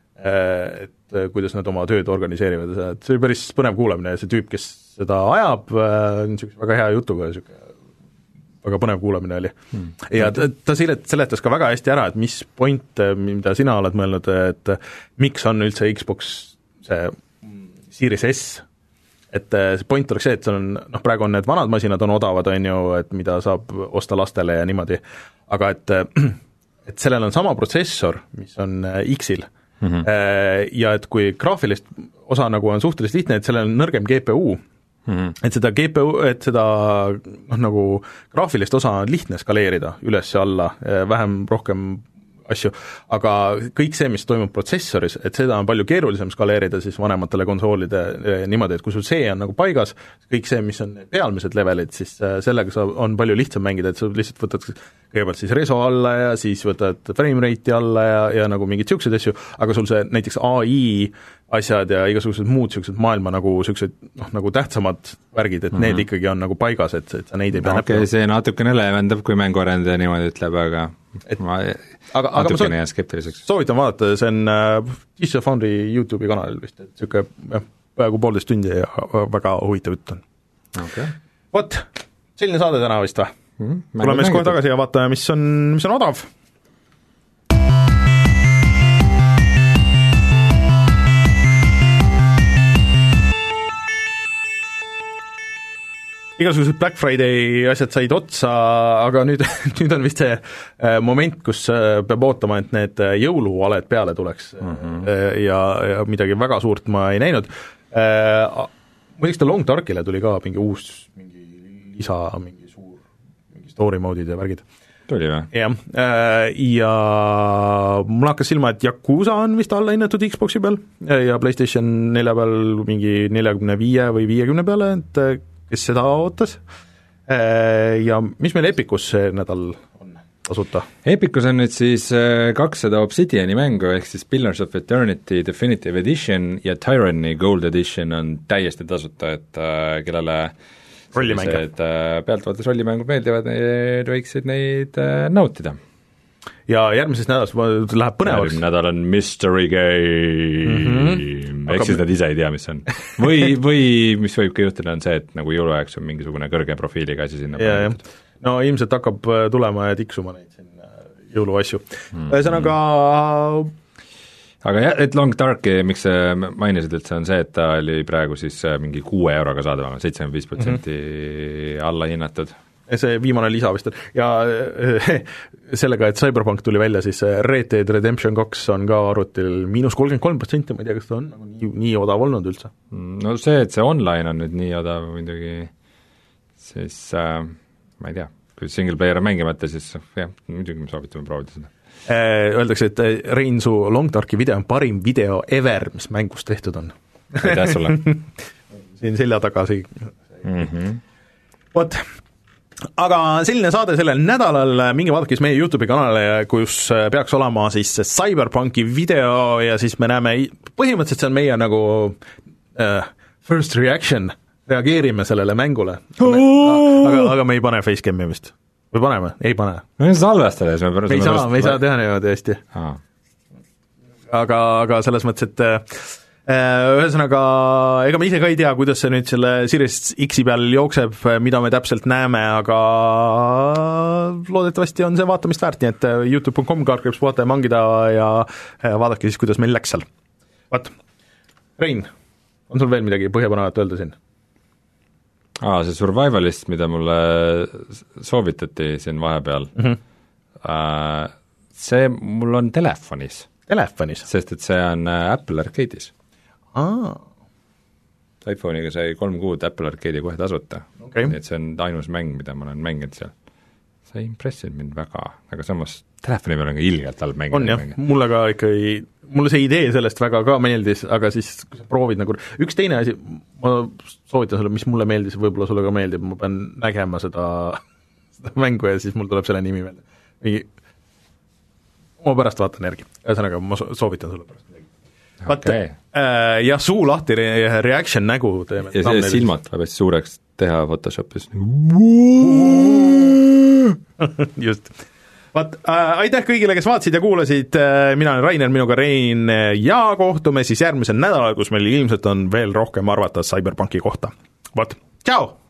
et kuidas nad oma tööd organiseerivad, et see oli päris põnev kuulamine ja see tüüp, kes seda ajab, niisuguse väga hea jutuga, niisugune väga põnev kuulamine oli hmm.. ja ta, ta seletas ka väga hästi ära, et mis point, mida sina oled mõelnud, et miks on üldse Xbox see Series S, et see point oleks see, et seal on, noh praegu on need vanad masinad on odavad, on ju, et mida saab osta lastele ja niimoodi, aga et et sellel on sama protsessor, mis on X-il, Mm-hmm. ja et kui graafilist osa nagu on suhteliselt lihtne, et sellel on nõrgem G P U mm-hmm., et seda G P U, et seda noh, nagu graafilist osa on lihtne skaleerida üles ja alla, vähem, rohkem asju, aga kõik see, mis toimub protsessoris, et seda on palju keerulisem skaleerida siis vanematele konsoolide niimoodi, et kui sul see on nagu paigas, kõik see, mis on pealmised levelid, siis sellega sa on palju lihtsam mängida, et sa lihtsalt võtad kõigepealt siis reso alla ja siis võtad frame rate'i alla ja, ja nagu mingeid niisuguseid asju, aga sul see näiteks A I asjad ja igasugused muud niisugused maailma nagu niisugused noh, nagu tähtsamad värgid, et mm -hmm. need ikkagi on nagu paigas, et, et sa neid ei pea okei okay,, see natukene leevendab, kui mänguarendaja niimoodi ütleb, aga et, ma aga, natukene jään skeptiliseks. Soovitan vaadata, see on äh, Digital Foundry YouTube'i kanalil vist, et niisugune jah, peaaegu poolteist tundi ja väga huvitav jutt on. Okay. Vot, selline saade täna vist või? Mm -hmm. tuleme siis kohe tagasi ja vaatame, mis on, mis on odav. igasugused Black Friday asjad said otsa, aga nüüd, nüüd on vist see moment, kus peab ootama, et need jõuluvaled peale tuleks mm -hmm. ja, ja midagi väga suurt ma ei näinud. Muideks ta Long Darkile tuli ka mingi uus mingi lisa, mingi suur mingi story mode'id ja värgid. Tuli või? jah, ja mul hakkas silma, et Yakuza on vist alla hinnatud Xboxi peal ja PlayStation nelja peal mingi neljakümne viie või viiekümne peale, et kes seda ootas, ja mis meil Epicus see nädal on tasuta? Epicus on nüüd siis kakssada Obsidiani mängu, ehk siis Pillars of Eternity Definitive Edition ja Tyranny Gold Edition on täiesti tasuta, et äh, kellele sellised äh, pealtvaates rollimängud meeldivad, need võiksid neid äh, nautida. Ja järgmisest nädalast läheb põnevaks. Järgmine nädal on Mystery Game mm, -hmm. ehk siis nad ise ei tea, mis on. Või, või mis võib ka juhtuda, on see, et nagu jõuluajaks on mingisugune kõrge profiiliga asi sinna ja, ja. No ilmselt hakkab tulema ja tiksuma neid siin jõuluasju mm. Ühesõnaga -hmm. aga jah, et Long Darki, miks sa mainisid üldse, on see, et ta oli praegu siis mingi kuue euroga saadav, seitsekümmend viis protsenti alla hinnatud. See viimane lisa vist on, ja sellega, et Cyberpunk tuli välja, siis Red Dead Redemption kaks on ka arvutil miinus kolmkümmend kolm protsenti, ma ei tea, kas ta on nagu nii, nii odav olnud üldse. No see, et see online on nüüd nii odav muidugi, siis äh, ma ei tea, kui single player on mängimata, siis jah, muidugi me soovitame proovida seda. Öeldakse, et Rein, su Long Darki video on parim video ever, mis mängus tehtud on. Aitäh sulle! siin selja tagasi mm. -hmm. Vot, aga selline saade sellel nädalal, minge vaadake siis meie YouTube'i kanale, kus peaks olema siis Cyberpunki video ja siis me näeme, põhimõtteliselt see on meie nagu uh, first reaction, reageerime sellele mängule, aga, aga me ei pane facecam'i vist. Või paneme? Ei pane. Me ei salvestades. Me, me ei saa, me ei saa teha niimoodi hästi. Aga, aga selles mõttes, et ühesõnaga, ega me ise ka ei tea, kuidas see nüüd selle Series X-i peal jookseb, mida me täpselt näeme, aga loodetavasti on see vaatamist väärt, nii et youtube punkt com kaartkriips vaata ja mangida ja vaadake siis, kuidas meil läks seal. Vaat, Rein, on sul veel midagi põhjapanevat öelda siin? Aa, see Survivalist, mida mulle soovitati siin vahepeal mm, -hmm. see mul on telefonis. Telefonis? Sest et see on Apple Arcade'is. Aa. iPhone'iga sai kolm kuud Apple Arcade'i kohe tasuta okay.. Nii et see on ainus mäng, mida ma olen mänginud seal. See ei impressinud mind väga, aga samas telefoni peal on ka ilgelt halb mängida. On jah, mulle ka ikka ei, mulle see idee sellest väga ka meeldis, aga siis kui sa proovid nagu, üks teine asi, ma soovitan sulle, mis mulle meeldis, võib-olla sulle ka meeldib, ma pean nägema seda, seda mängu ja siis mul tuleb selle nimi meelde. Mingi, ma pärast vaatan järgi, ühesõnaga ma soovitan sulle pärast midagi. Okay. Äh, ja suu lahti re reaction nägu teeme. ja see silmad tuleb hästi suureks teha Photoshopis. Just. Vaat, äh, aitäh kõigile, kes vaatasid ja kuulasid, mina olen Rainer, minuga Rein ja kohtume siis järgmisel nädalal, kus meil ilmselt on veel rohkem arvata Cyberpunki kohta. Vaat, tšau!